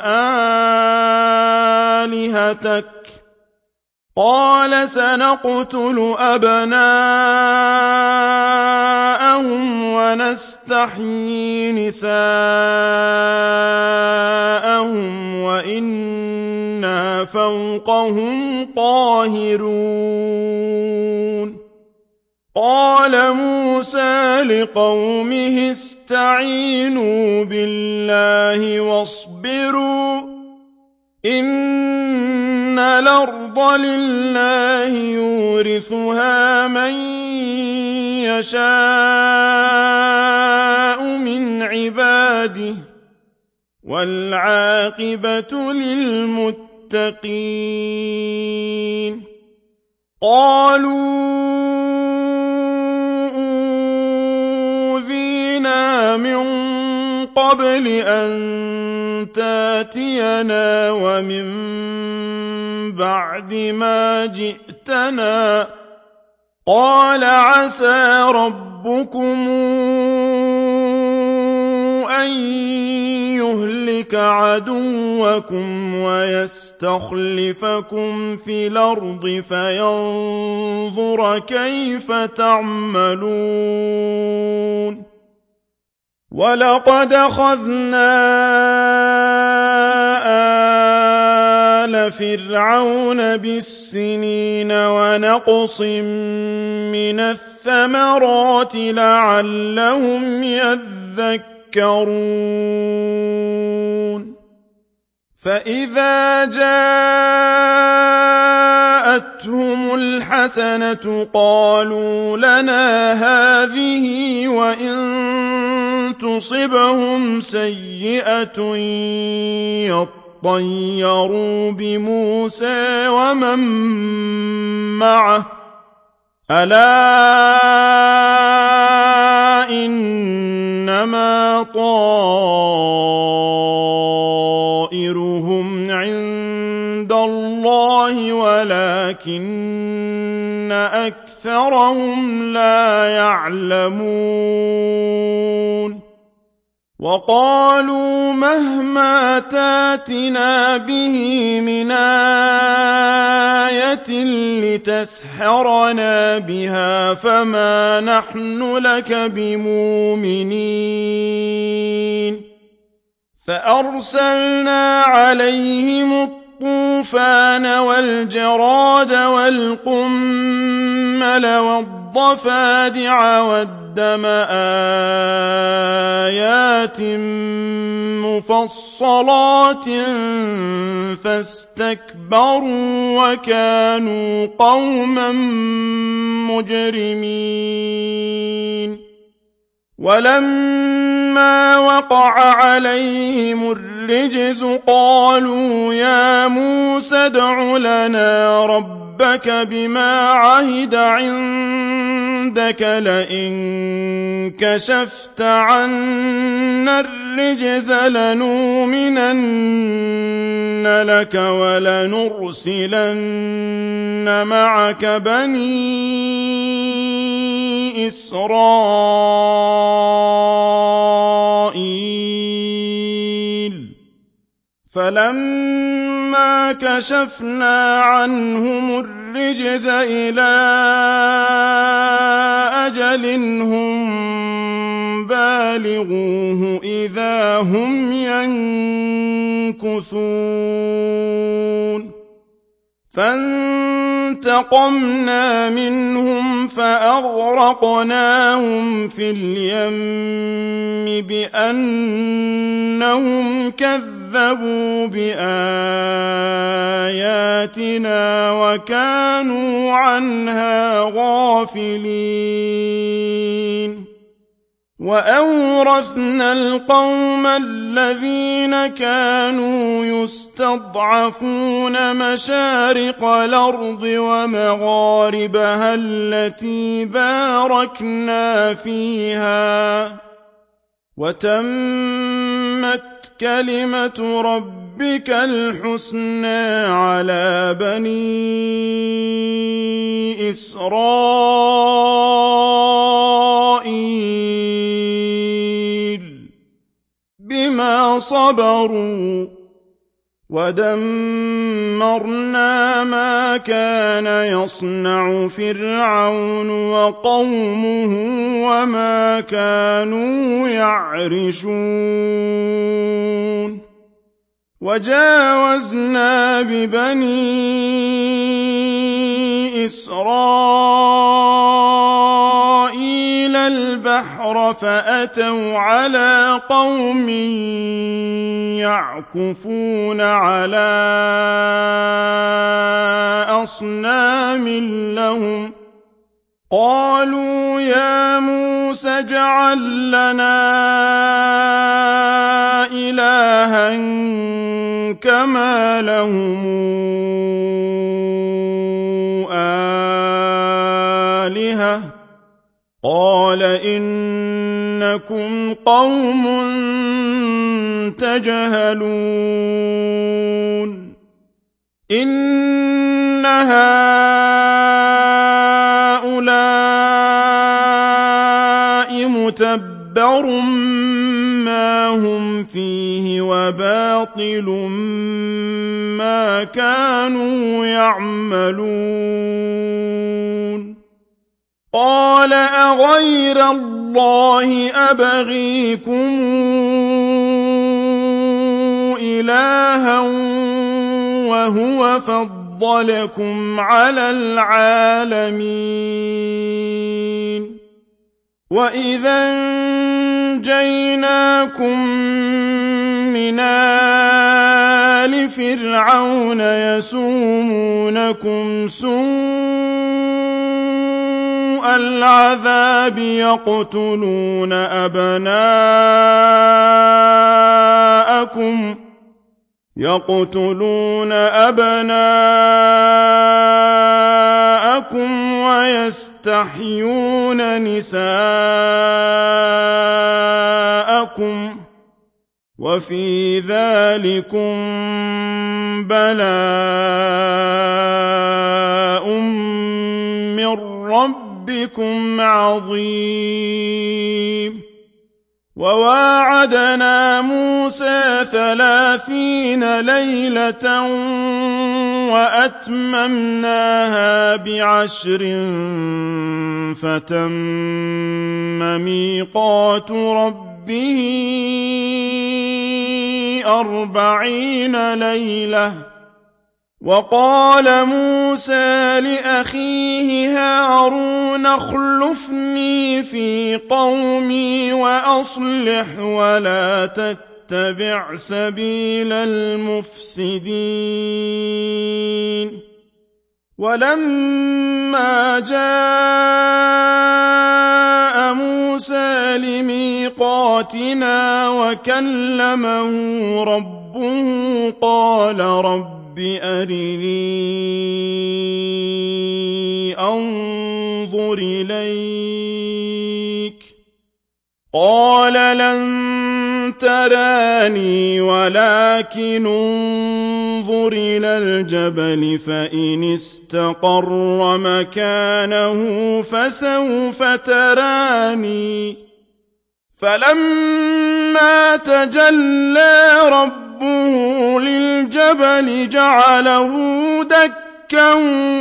وآلهتك قال سنقتل أبناءهم ونستحيي نساءهم وإنا فوقهم قاهرون قال موسى لقومه استعينوا بالله واصبروا إن الأرض لله يورثها من يشاء من عباده والعاقبة للمتقين قالوا أوذينا من قبل أن تاتينا ومن بعد ما جئتنا قال عسى ربكم أن يهلك عدوكم ويستخلفكم في الأرض فينظر كيف تعملون ولقد أخذنا آل فرعون بالسنين ونقص من الثمرات لعلهم يذكرون فإذا جاءتهم الحسنة قالوا لنا هذه وإن تصبهم سيئة يطيروا بموسى ومن معه ألا إنما طائرهم عند الله ولكن أكثرهم لا يعلمون وقالوا مهما تاتنا به من آية لتسحرنا بها فما نحن لك بمؤمنين فأرسلنا عليهم الطوفان والجراد والقمل والضفادع والدم آيات مفصلات فاستكبروا وكانوا قوما مجرمين ولما وقع عليهم الرجز قالوا يا موسى ادع لنا ربك بما عهد عندك لئن كشفت عنا الرجز لنؤمنن لك ولنرسلن معك بني إسرائيل فلما كشفنا عنهم الرجز إلى أجل هم بالغوه إذا هم ينكثون فانتقمنا منهم فأغرقناهم في اليم بأنهم كذبوا بآياتنا وكانوا عنها غافلين وأورثنا القوم الذين كانوا يستضعفون مشارق الأرض ومغاربها التي باركنا فيها وتمت كلمة ربك الحسنى على بني إسرائيل بما صبروا ودمرنا ما كان يصنع فرعون وقومه وما كانوا يعرشون وجاوزنا ببني إسرائيل البحر فأتوا على قوم يعكفون على أصنام لهم قالوا يا موسى اجعل لنا إلها كما لهم آلهة قال إنكم قوم تجهلون إن هؤلاء متبر ما هم فيه وباطل ما كانوا يعملون قال أغير الله أبغيكم إلها وهو فضلكم على العالمين وإذا أنجيناكم من آل فرعون يسومونكم سوء العذاب يقتلون أبناءكم يقتلون أبناءكم ويستحيون نساءكم وفي ذلكم بلاء من ربكم عظيم وواعدنا موسى ثلاثين ليلة وأتممناها بعشر فتم ميقات ربه أربعين ليلة وقال موسى لأخيه هارون اخلفني في قومي وأصلح ولا تتبع سبيل المفسدين ولما جاء موسى لميقاتنا وكلمه ربه قال رب أرني أنظر إليك قال لن تراني ولكن انظر إلى الجبل فإن استقر مكانه فسوف تراني فلما تجلى ربه للجبل جعله دكا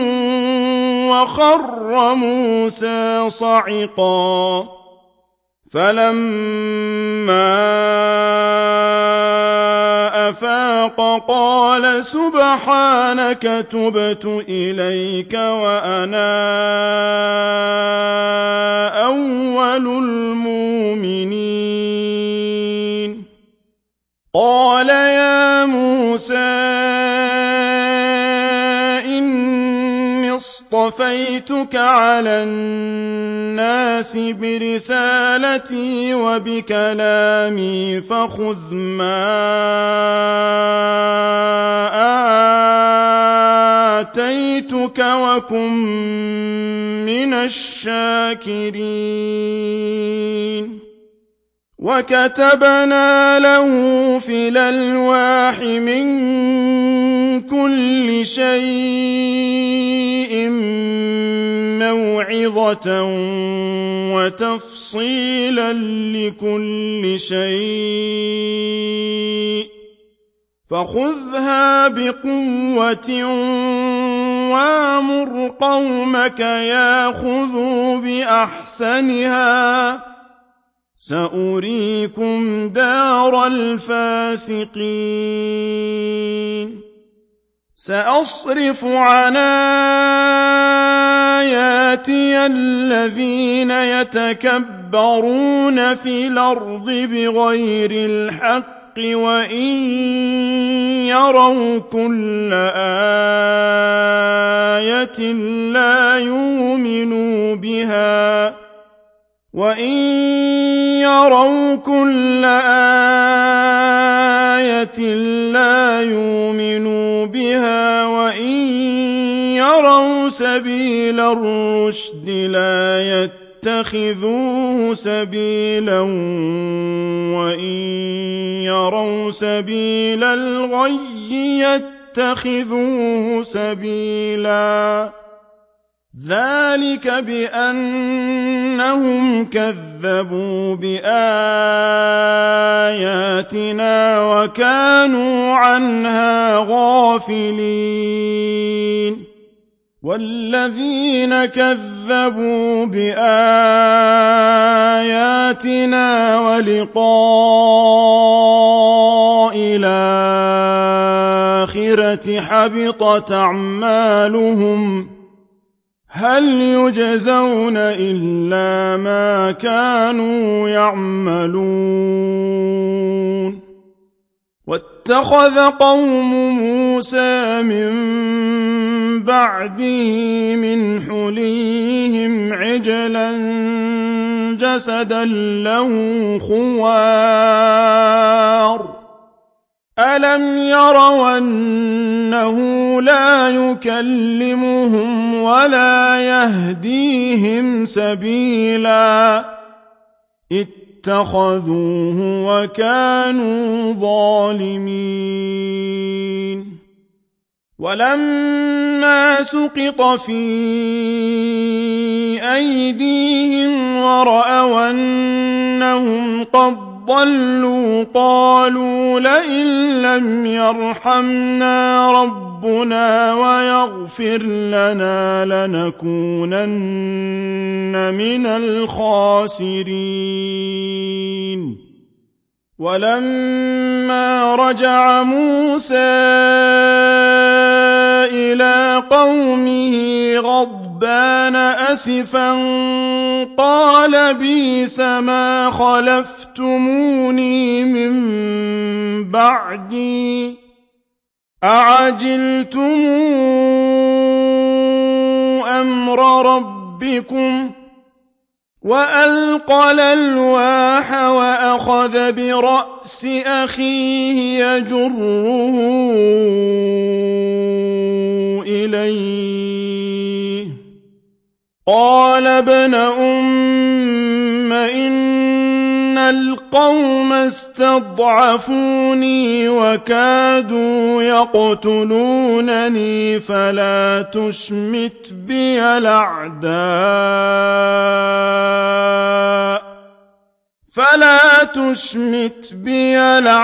وخر موسى صعقا فلما أفاق قال سبحانك تبت إليك وأنا أول المؤمنين قال يا موسى إني اصطفيتك على الناس برسالتي وبكلامي فخذ ما آتيتك وكن من الشاكرين وكتبنا له في الألواح من كل شيء موعظة وتفصيلا لكل شيء فخذها بقوة وامر قومك ياخذوا بأحسنها سأريكم دار الفاسقين سأصرف عن آياتي الذين يتكبرون في الأرض بغير الحق وإن يروا كل آية لا يؤمنوا بها وإن يروا كل آية لا يؤمنوا بها وإن يروا سبيل الرشد لا يتخذوه سبيلا وإن يروا سبيل الغي يتخذوه سبيلا ذلك بأنهم كذبوا بآياتنا وكانوا عنها غافلين والذين كذبوا بآياتنا ولقاء الآخرة حبطت أعمالهم هل يجزون إلا ما كانوا يعملون واتخذ قوم موسى من بعده من حليهم عجلا جسدا له خوار ألم يروا أنه لا يكلمهم ولا يهديهم سبيلا اتخذوه وكانوا ظالمين ولما سقط في أيديهم ورأوا أنهم قد ضلوا قالوا لئن لم يرحمنا ربنا ويغفر لنا لنكونن من الخاسرين ولما رجع موسى إلى قومه غضبان أسفا قال بئس ما خلفتموني من بعدي أعجلتم أمر ربكم وألقى الألواح وأخذ برأس أخيه يجره إليه قال ابن أم إن القوم استضعفوني وكادوا يقتلونني فلا تشمت بي الأعداء فلا تشمت بي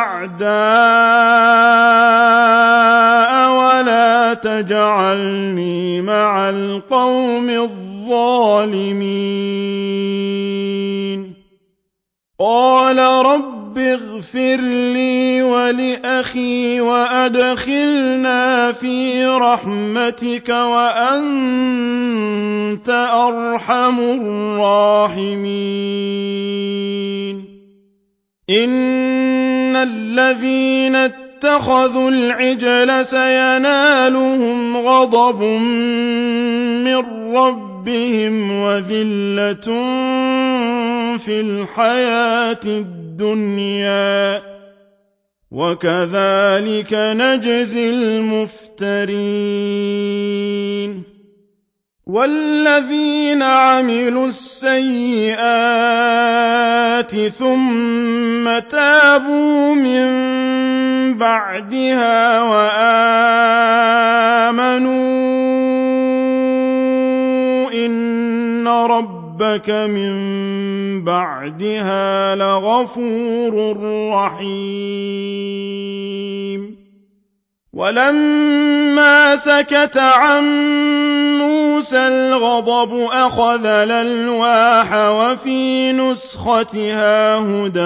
الأعداء ولا تجعلني مع القوم الظالمين قال رب اغفر لي ولأخي وأدخلنا في رحمتك وأنت أرحم الراحمين إن الذين اتخذوا العجل سينالهم غضب من ربهم وذلة في الحياة الدنيا وكذلك نجزي المفترين والذين عملوا السيئات ثم تابوا من بعدها وآمنوا إن ربك من بعدها لغفور رحيم ولما سكت عن موسى الغضب أخذ الألواح وفي نسختها هدى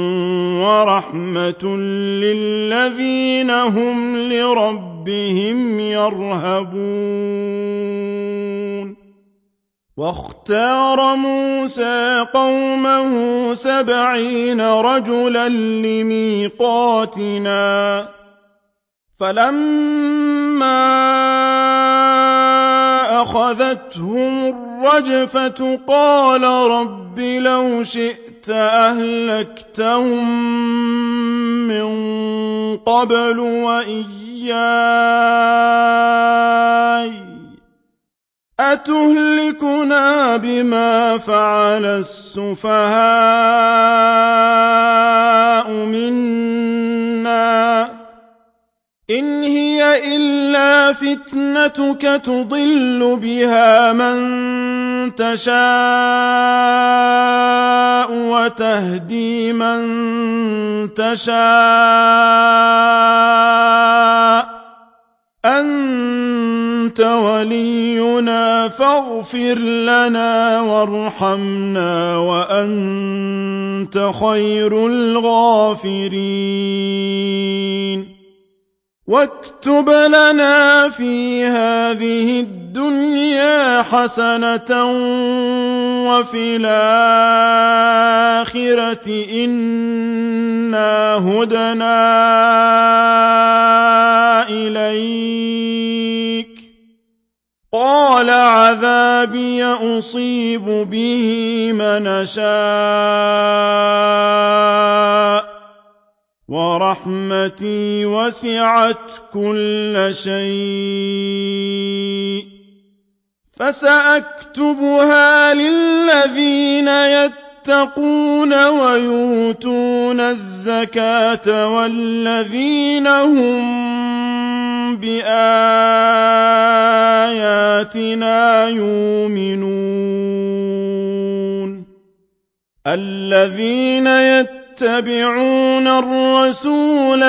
ورحمة للذين هم لربهم يرهبون واختار موسى قومه سبعين رجلا لميقاتنا فلما أخذتهم الرجفة قال رب لو شئت أهلكتهم من قبل وإياي أتهلكنا بما فعل السفهاء منا إن هي إلا فتنتك تضل بها من تشاء وتهدي من تشاء أنت ولينا فاغفر لنا وارحمنا وأنت خير الغافرين واكتب لنا في هذه الدنيا حسنة وفي الآخرة إنا هدنا إليك قال عذابي أصيب به من أشاء ورحمتي وسعت كل شيء فسأكتبها للذين يتقون ويؤتون الزكاة والذين هم بآياتنا يؤمنون الذين يتقون يتبعون الرسول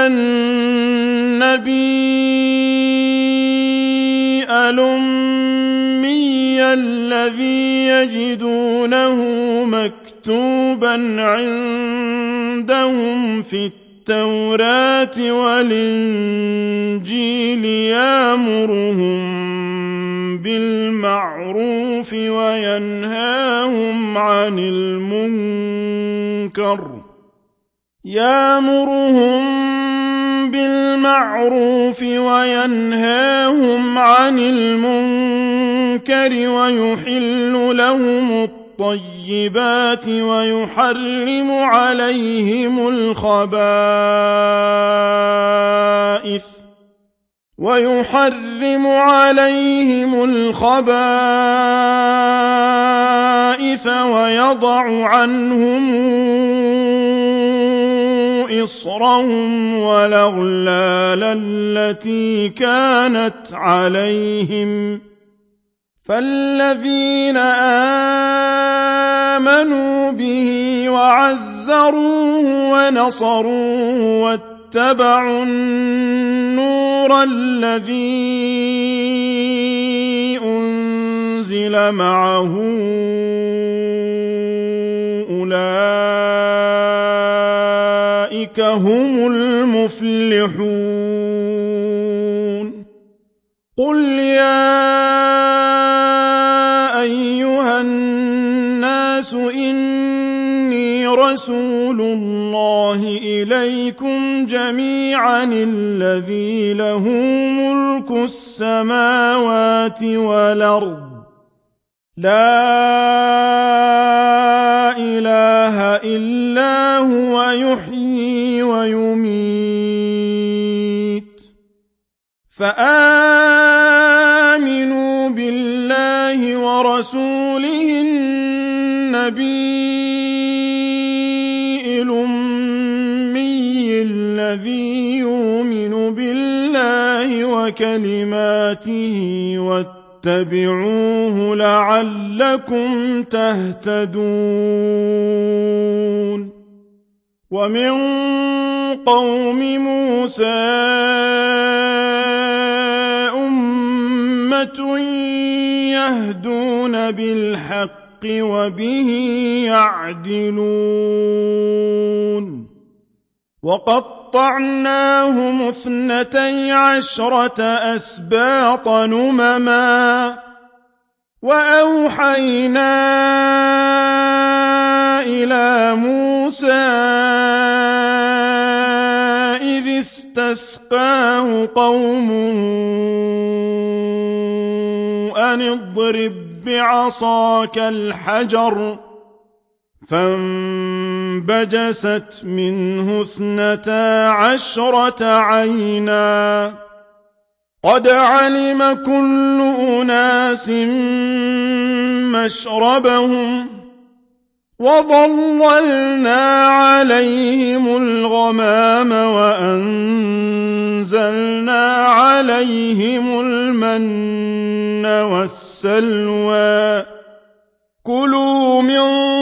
النبي الأمي الذي يجدونه مكتوبا عندهم في التوراة والإنجيل يأمرهم بالمعروف وينهاهم عن المنكر يأمرهم بالمعروف وينهاهم عن المنكر المنكر ويحل لهم الطيبات ويحرم عليهم الخبائث ويحرم عليهم الخبائث ويضع عنهم إصرهم والأغلال التي كانت عليهم فالذين آمنوا به وعزروه ونصروه واتبعوا النور الذي أنزل معه أولئك هم المفلحون قل يا أيها الناس إني رسول الله إليكم جميعا الذي له ملك السماوات والأرض لا إله إلا هو يحيي ويميت فآمنوا بالله ورسوله النبي الأمي الذي يؤمن بالله وكلماته واتبعوه لعلكم تهتدون ومن قوم موسى أمة يهدون بالحق وبه يعدلون وقطعناهم اثنتي عشرة أسباط نمما وأوحينا إلى موسى إذ استسقاه قومه أن اضرب بعصاك الحجر فانبجست منه اثنتا عشرة عينا قد علم كل أناس مشربهم وظللنا عليهم الغمام وأنزلنا عليهم المن والسلوى كلوا من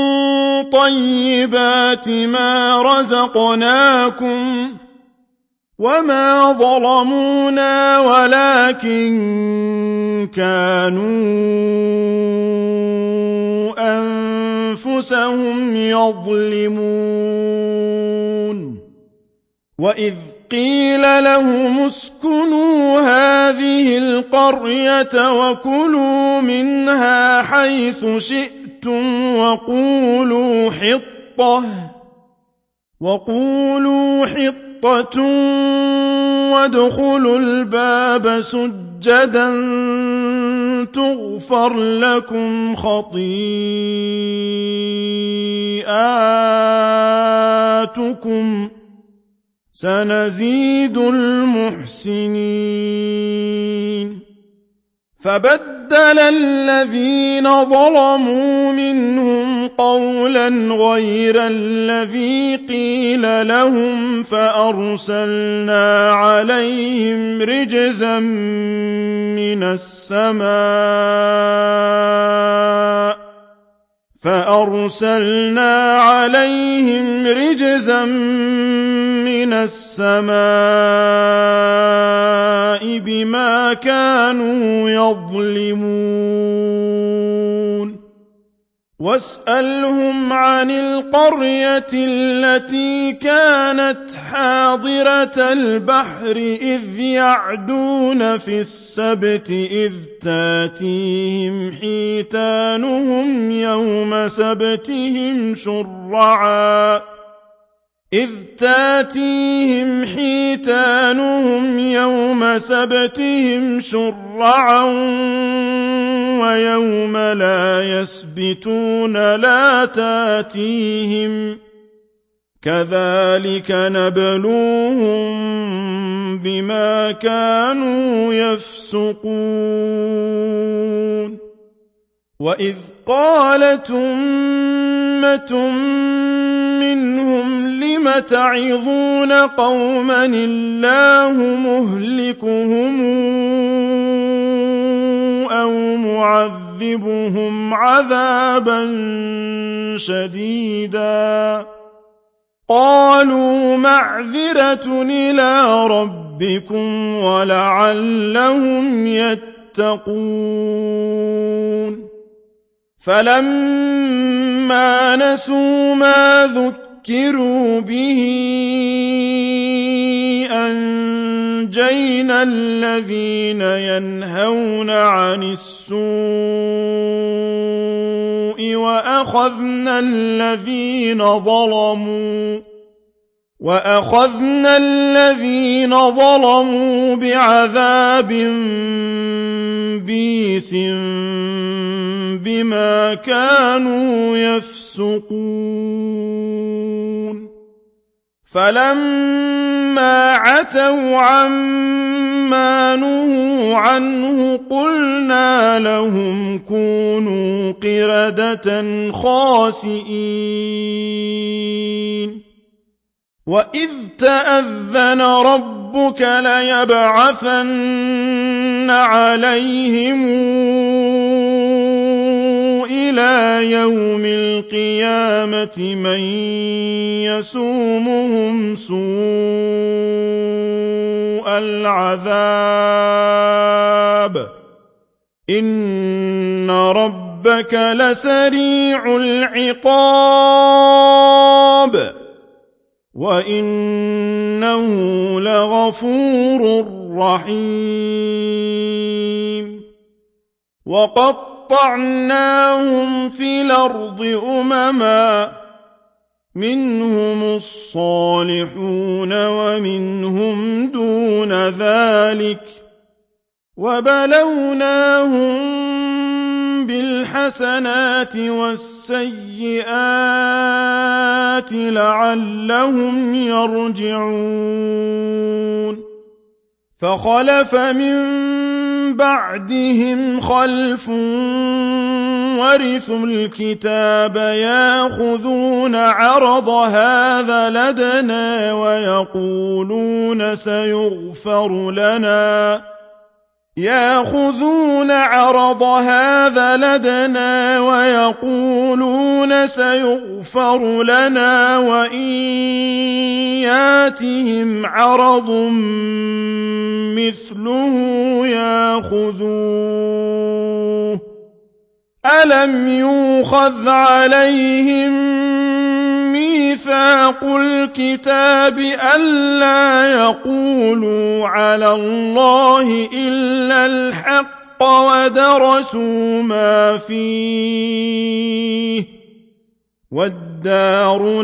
طيبات ما رزقناكم وما ظلمونا ولكن كانوا أنفسهم يظلمون وإذ قيل لهم اسكنوا هذه القرية وكلوا منها حيث شئتم وقولوا حطة وقولوا حطة وادخلوا الباب سجدا تغفر لكم خطيئاتكم سنزيد المحسنين فبدل الذين ظلموا منهم قولا غير الذي قيل لهم فأرسلنا عليهم رجزا من السماء فأرسلنا عليهم رجزا من السماء بما كانوا يظلمون واسألهم عن القرية التي كانت حاضرة البحر إذ يعدون في السبت إذ تاتيهم حيتانهم يوم سبتهم شرعا إذ تاتيهم حيتانهم يوم سبتهم شرعا ويوم لا يسبتون لا تاتيهم كذلك نبلوهم بما كانوا يفسقون وإذ قالت أمة منهم لم تعظون قوما الله مهلكهم أو معذبهم عذابا شديدا قالوا معذرة إلى ربكم ولعلهم يتقون فلما نسوا ما ذكروا به أنجينا الذين ينهون عن السوء وأخذنا الذين ظلموا وأخذنا الذين ظلموا بعذاب بئيس بما كانوا يفسقون فلما عتوا عما نهوا عنه قلنا لهم كونوا قردة خاسئين وإذ تأذن ربك ليبعثن عليهم إلى يوم القيامة من يسومهم سوء العذاب إن ربك لسريع العقاب وإنه لغفور رحيم وقطعناهم في الأرض أمما منهم الصالحون ومنهم دون ذلك وبلوناهم بالحسنات والسيئات لعلهم يرجعون فخلف من بعدهم خلف ورثوا الكتاب ياخذون عرض هذا لدنا ويقولون سيغفر لنا ياخذون عرض هذا لدنا ويقولون سيغفر لنا وإن ياتهم عرض مثله ياخذوه ألم يؤخذ عليهم ميثاق الكتاب ألا يقولوا على الله إلا الحق ودرسوا ما فيه والدار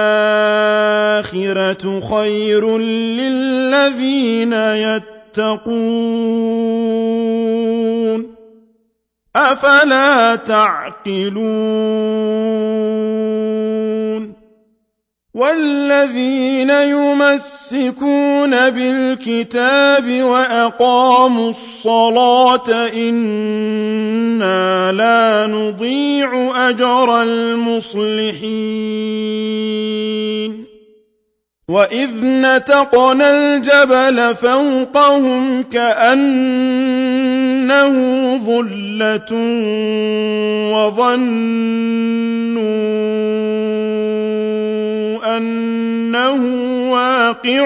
الآخرة خير للذين يتقون أفلا تعقلون والذين يمسكون بالكتاب وأقاموا الصلاة إنا لا نضيع أجر المصلحين وإذ نتقنا الجبل فوقهم كأنه ظلة وظنوا أنه واقع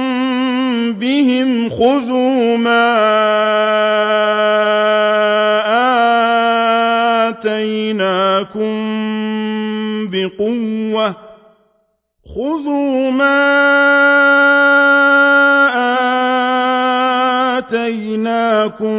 بهم خذوا ما آتيناكم بقوة خذوا ما آتيناكم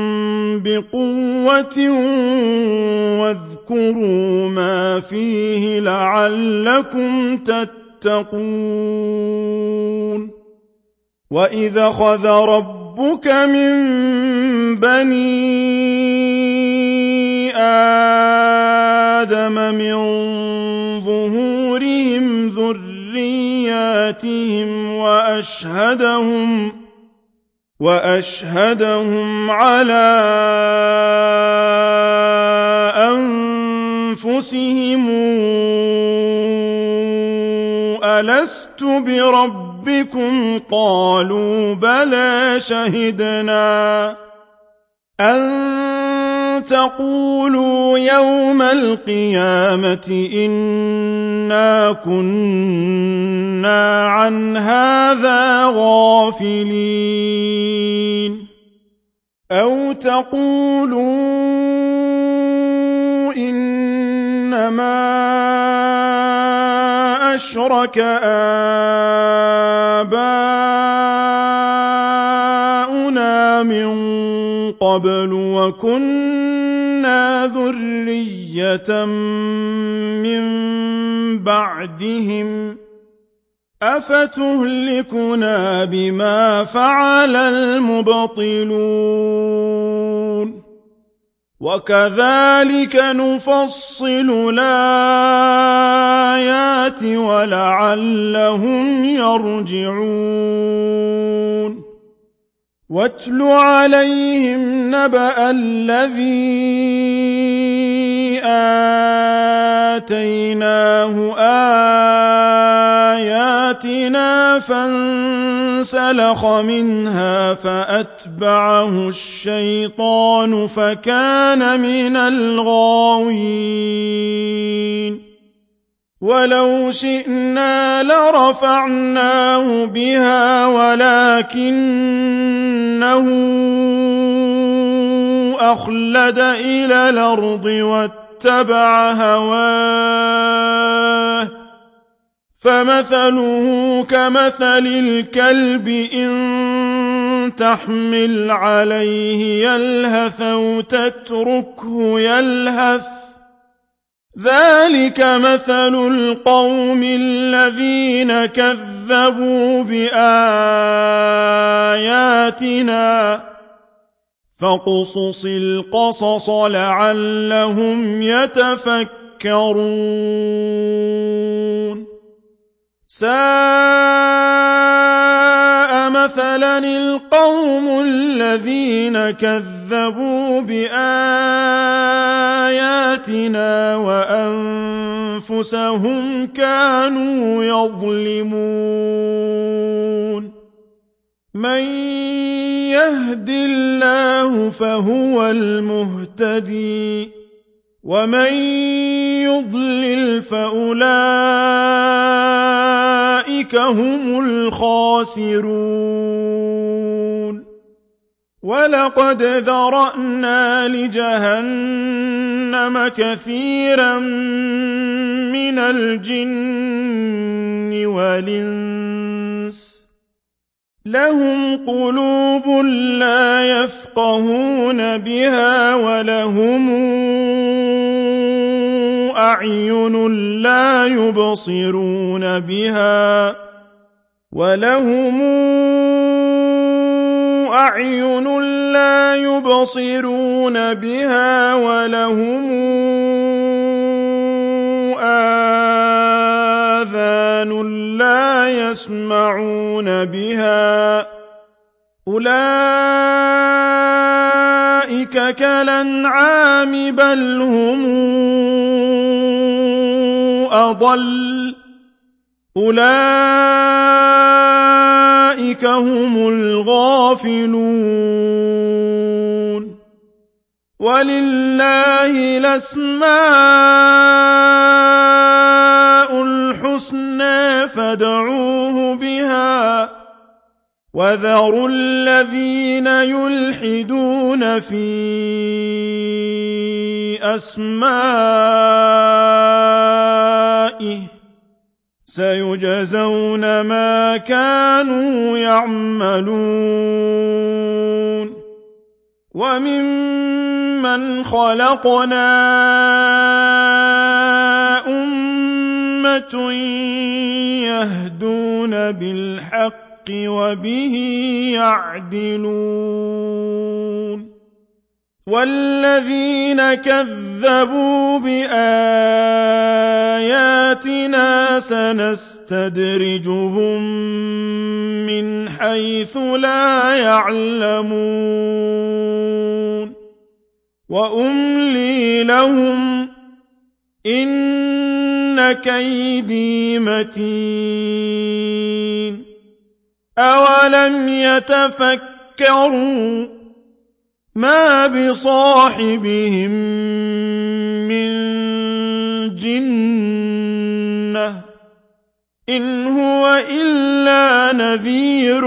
بقوة واذكروا ما فيه لعلكم تتقون تتقون وإذا أخذ ربك من بني آدم من ظهورهم ذرياتهم وأشهدهم وأشهدهم على أنفسهم ألست بربكم قالوا بلى شهدنا أن تقولوا يوم القيامة إنا كنا عن هذا غافلين أو تقولوا إنما أشرك آباؤنا من قبل وكنا ذرية من بعدهم أفتهلكنا بما فعل المبطلون وكذلك نفصل الآيات ولعلهم يرجعون واتل عليهم نبأ الذي آتيناه آياتنا فانسلخ منها فأتبعه الشيطان فكان من الغاوين ولو شئنا لرفعناه بها ولكنه أخلد إلى الأرض واتبع هواه فمثله كمثل الكلب إن تحمل عليه يلهث أو تتركه يلهث ذلك مثل القوم الذين كذبوا بآياتنا فاقصص القصص لعلهم يتفكرون ساء مثلا القوم الذين كذبوا بآياتنا وأنفسهم كانوا يظلمون من يهد الله فهو المهتدي ومن يضلل فأولئك هم الخاسرون ولقد ذرأنا لجهنم كثيرا من الجن والإنس لهم قلوب لا يفقهون بها ولهم أعين لا يبصرون بها ولهم أعين لا يبصرون بها ولهم آذان لا يسمعون بها أولئك كالأنعام بل هم أضل أولئك هم الغافلون ولله الأسماء الحسنى فادعوه بها وذروا الذين يلحدون في أسمائه سيجزون ما كانوا يعملون وممن خلقنا أمة أُمَّةٌ يَهْدُونَ بِالْحَقِّ وَبِهِ يَعْدِلُونَ وَالَّذِينَ كَذَّبُوا بِآيَاتِنَا سَنَسْتَدْرِجُهُم مِّنْ حَيْثُ لَا يَعْلَمُونَ وَأُمْلِي لَهُمْ إِنَّ كَيْدِي مَتِينٌ أَوَلَمْ يَتَفَكَّرُوا مَا بِصَاحِبِهِم مِّن جِنَّةٍ إِنْ هُوَ إِلَّا نَذِيرٌ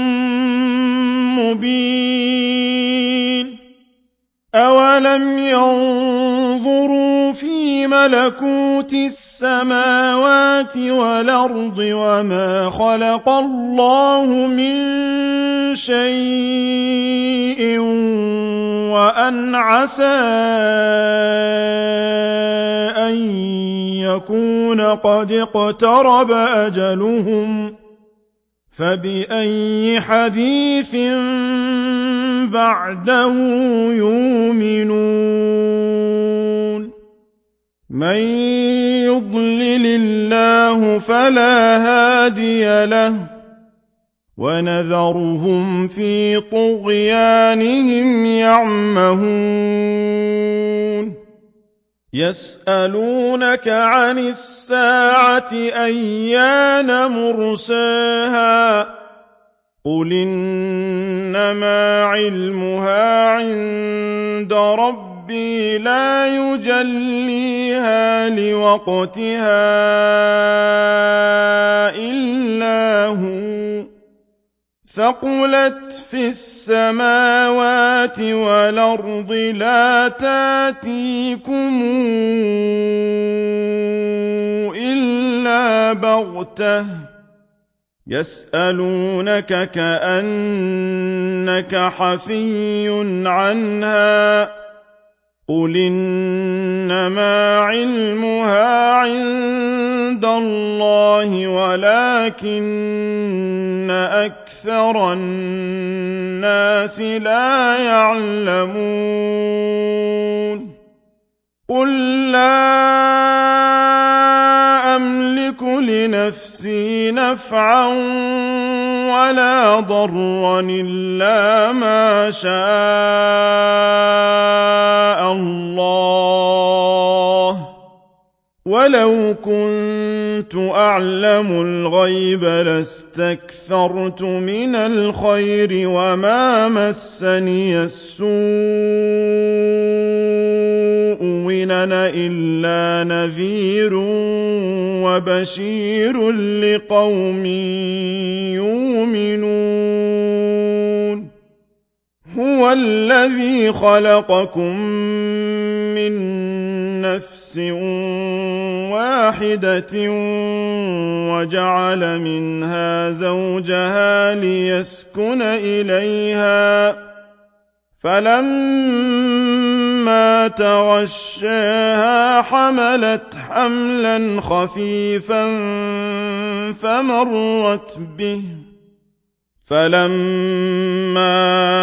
مُّبِينٌ أَوَلَمْ يَنظُرُوا فِي مَلَكُوتِ السَّمَاوَاتِ وَالْأَرْضِ وَمَا خَلَقَ اللَّهُ مِن شَيْءٍ وَأَنْ عَسَىٰ أَن يَكُونَ قَدِ اقْتَرَبَ أَجَلُهُمْ فَبِأَيِّ حَدِيثٍ بَعْدَهُ يُؤْمِنُونَ مَن يُضْلِلِ اللَّهُ فَلَا هَادِيَ لَهُ وَنَذَرُهُمْ فِي طُغْيَانِهِمْ يَعْمَهُونَ يَسْأَلُونَكَ عَنِ السَّاعَةِ أَيَّانَ مُرْسَاهَا قُلْ إِنَّمَا عِلْمُهَا عِندَ رَبِّي لَا يُجَلِّيهَا لِوَقْتِهَا إِلَّا هُوَ ثَقُلَتْ فِي السَّمَاوَاتِ وَالْأَرْضِ لَا تَأْتِيكُمْ إِلَّا بَغْتَةً يَسْأَلُونَكَ كَأَنَّكَ حَفِيٌّ عَنْهَا قُلْ إِنَّمَا عِلْمُهَا عِندَ اللَّهِ وَلَكِنَّ أَكْثَرَ النَّاسِ لَا يَعْلَمُونَ قُل لَّا أَمْلِكُ لِنَفْسِي نَفْعًا وَلَا ضَرًّا إِلَّا مَا شَاءَ اللَّهُ وَلَوْ كُنتُ أَعْلَمُ الْغَيْبَ لَاسْتَكْثَرْتُ مِنَ الْخَيْرِ وَمَا مَسَّنِيَ السُّوءُ إِنْ أَنَا إِلَّا نَذِيرٌ وَبَشِيرٌ لِقَوْمٍ يُؤْمِنُونَ هُوَ الَّذِي خَلَقَكُم مِّن نَّفْسٍ وَاحِدَةٍ وَجَعَلَ مِنْهَا زَوْجَهَا لِيَسْكُنَ إِلَيْهَا فَلَمَّا تَغَشَّاهَا حَمَلَتْ حَمْلًا خَفِيفًا فَمَرَّتْ بِهِ فَلَمَّا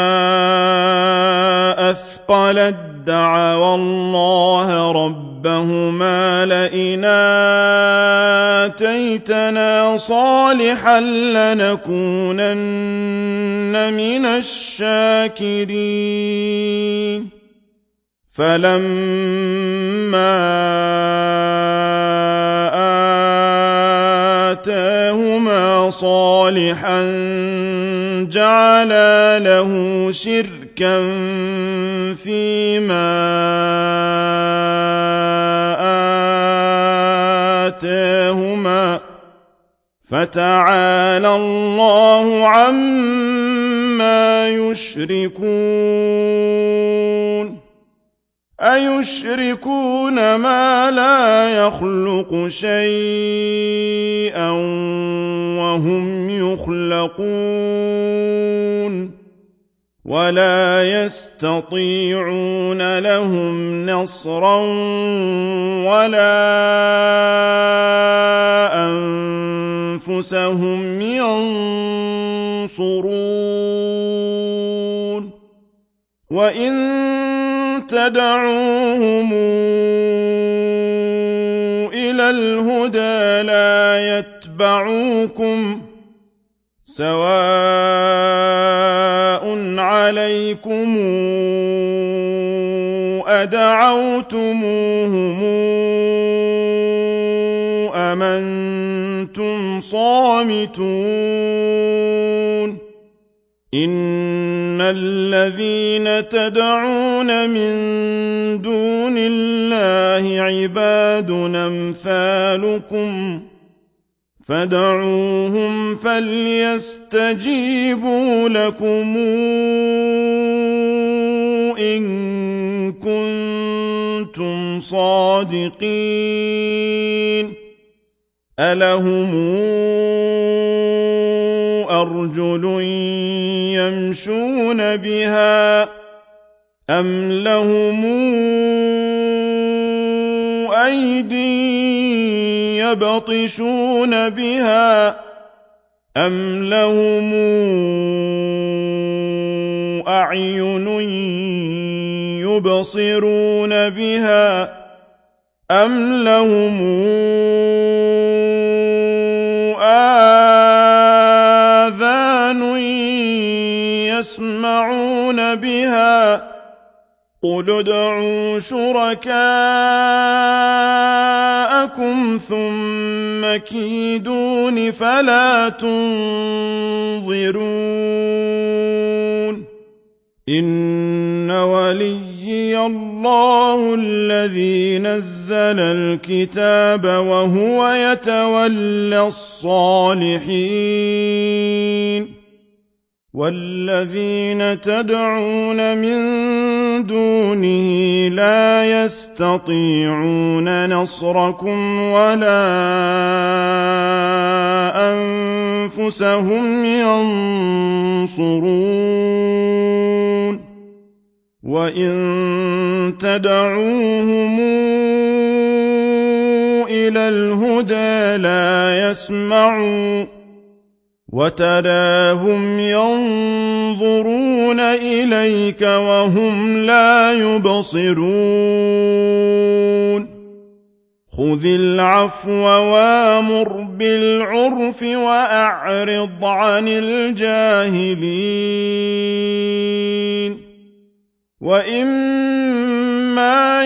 أَثْقَلَتْ دَعَوَا اللَّهَ رَبَّهُمَا لَئِنْ آتَيْتَنَا صَالِحًا لَّنَكُونَنَّ مِنَ الشَّاكِرِينَ فَلَمَّا آتَاهُمَا صَالِحًا جَعَلَا لَهُ شِرْكًا فِيمَا آتَاهُمَا فَتَعَالَى اللَّهُ عَمَّا يُشْرِكُونَ أَيُشْرِكُونَ مَا لَا يَخْلُقُ شَيْئًا وَهُمْ يُخْلَقُونَ وَلَا يَسْتَطِيعُونَ لَهُمْ نَصْرًا وَلَا أنفسهم ينصرون وإن تدعوهم إلى الهدى لا يتبعوكم سواء عليكم أدعوتموهم أم أنتم صامتون إن الذين تدعون من دون الله عباد أمثالكم فادعوهم فليستجيبوا لكم إن كنتم صادقين ألهم أرجل يمشون بها أم لهم أيدي يبطشون بها أم لهم أعين يبصرون بها أم لهم آذان يسمعون بها قل ادعوا شركاءكم ثم كيدون فلا تنظرون إن وليي الله الذي نزل الكتاب وهو يتولى الصالحين والذين تدعون من دونه لا يستطيعون نصركم ولا أنفسهم ينصرون وإن تدعوهم إلى الهدى لا يسمعوا وتراهم ينظرون إليك وهم لا يبصرون خذ العفو وامر بالعرف وأعرض عن الجاهلين وإما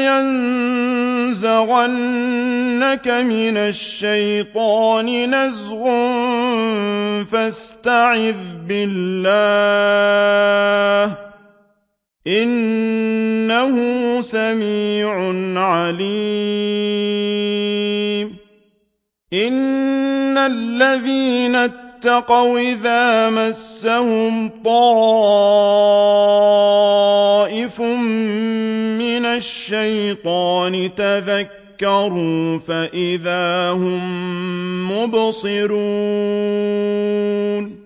ينزغنك من الشيطان نزغ فاستعذ بالله إنه سميع عليم إن الذين اتقوا إذا مسهم طائف من الشيطان تذكروا فإذا هم مبصرون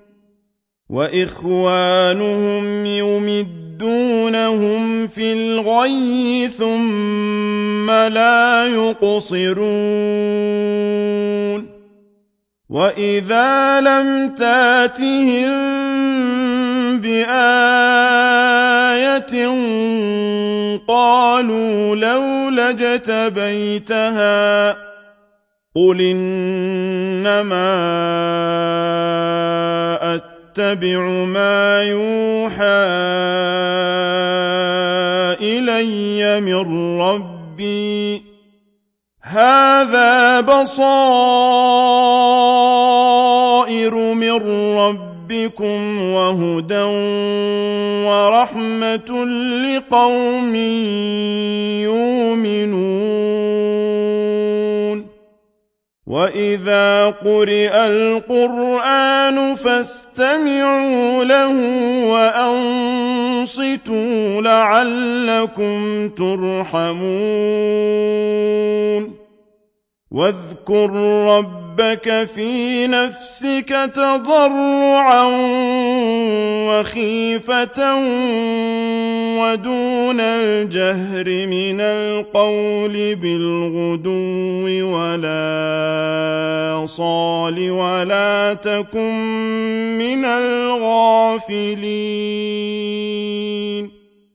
وإخوانهم يمدونهم في الغي ثم لا يقصرون وإذا لم تاتهم بآية قالوا لولا اجتبيتها قل إنما أتبع ما يوحى إلي من ربي هذا بصائر من ربكم وهدى ورحمة لقوم يؤمنون وإذا قرئ القرآن فاستمعوا له وأنصتوا لعلكم ترحمون واذكر ربك ربك في نفسك تضرعا وخيفة ودون الجهر من القول بالغدو ولا صال ولا تكن من الغافلين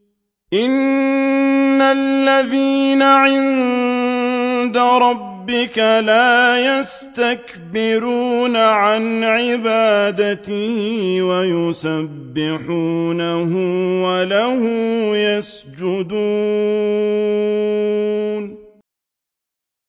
إن الذين عند ربك لا يستكبرون عن عبادته ويسبحونه وله يسجدون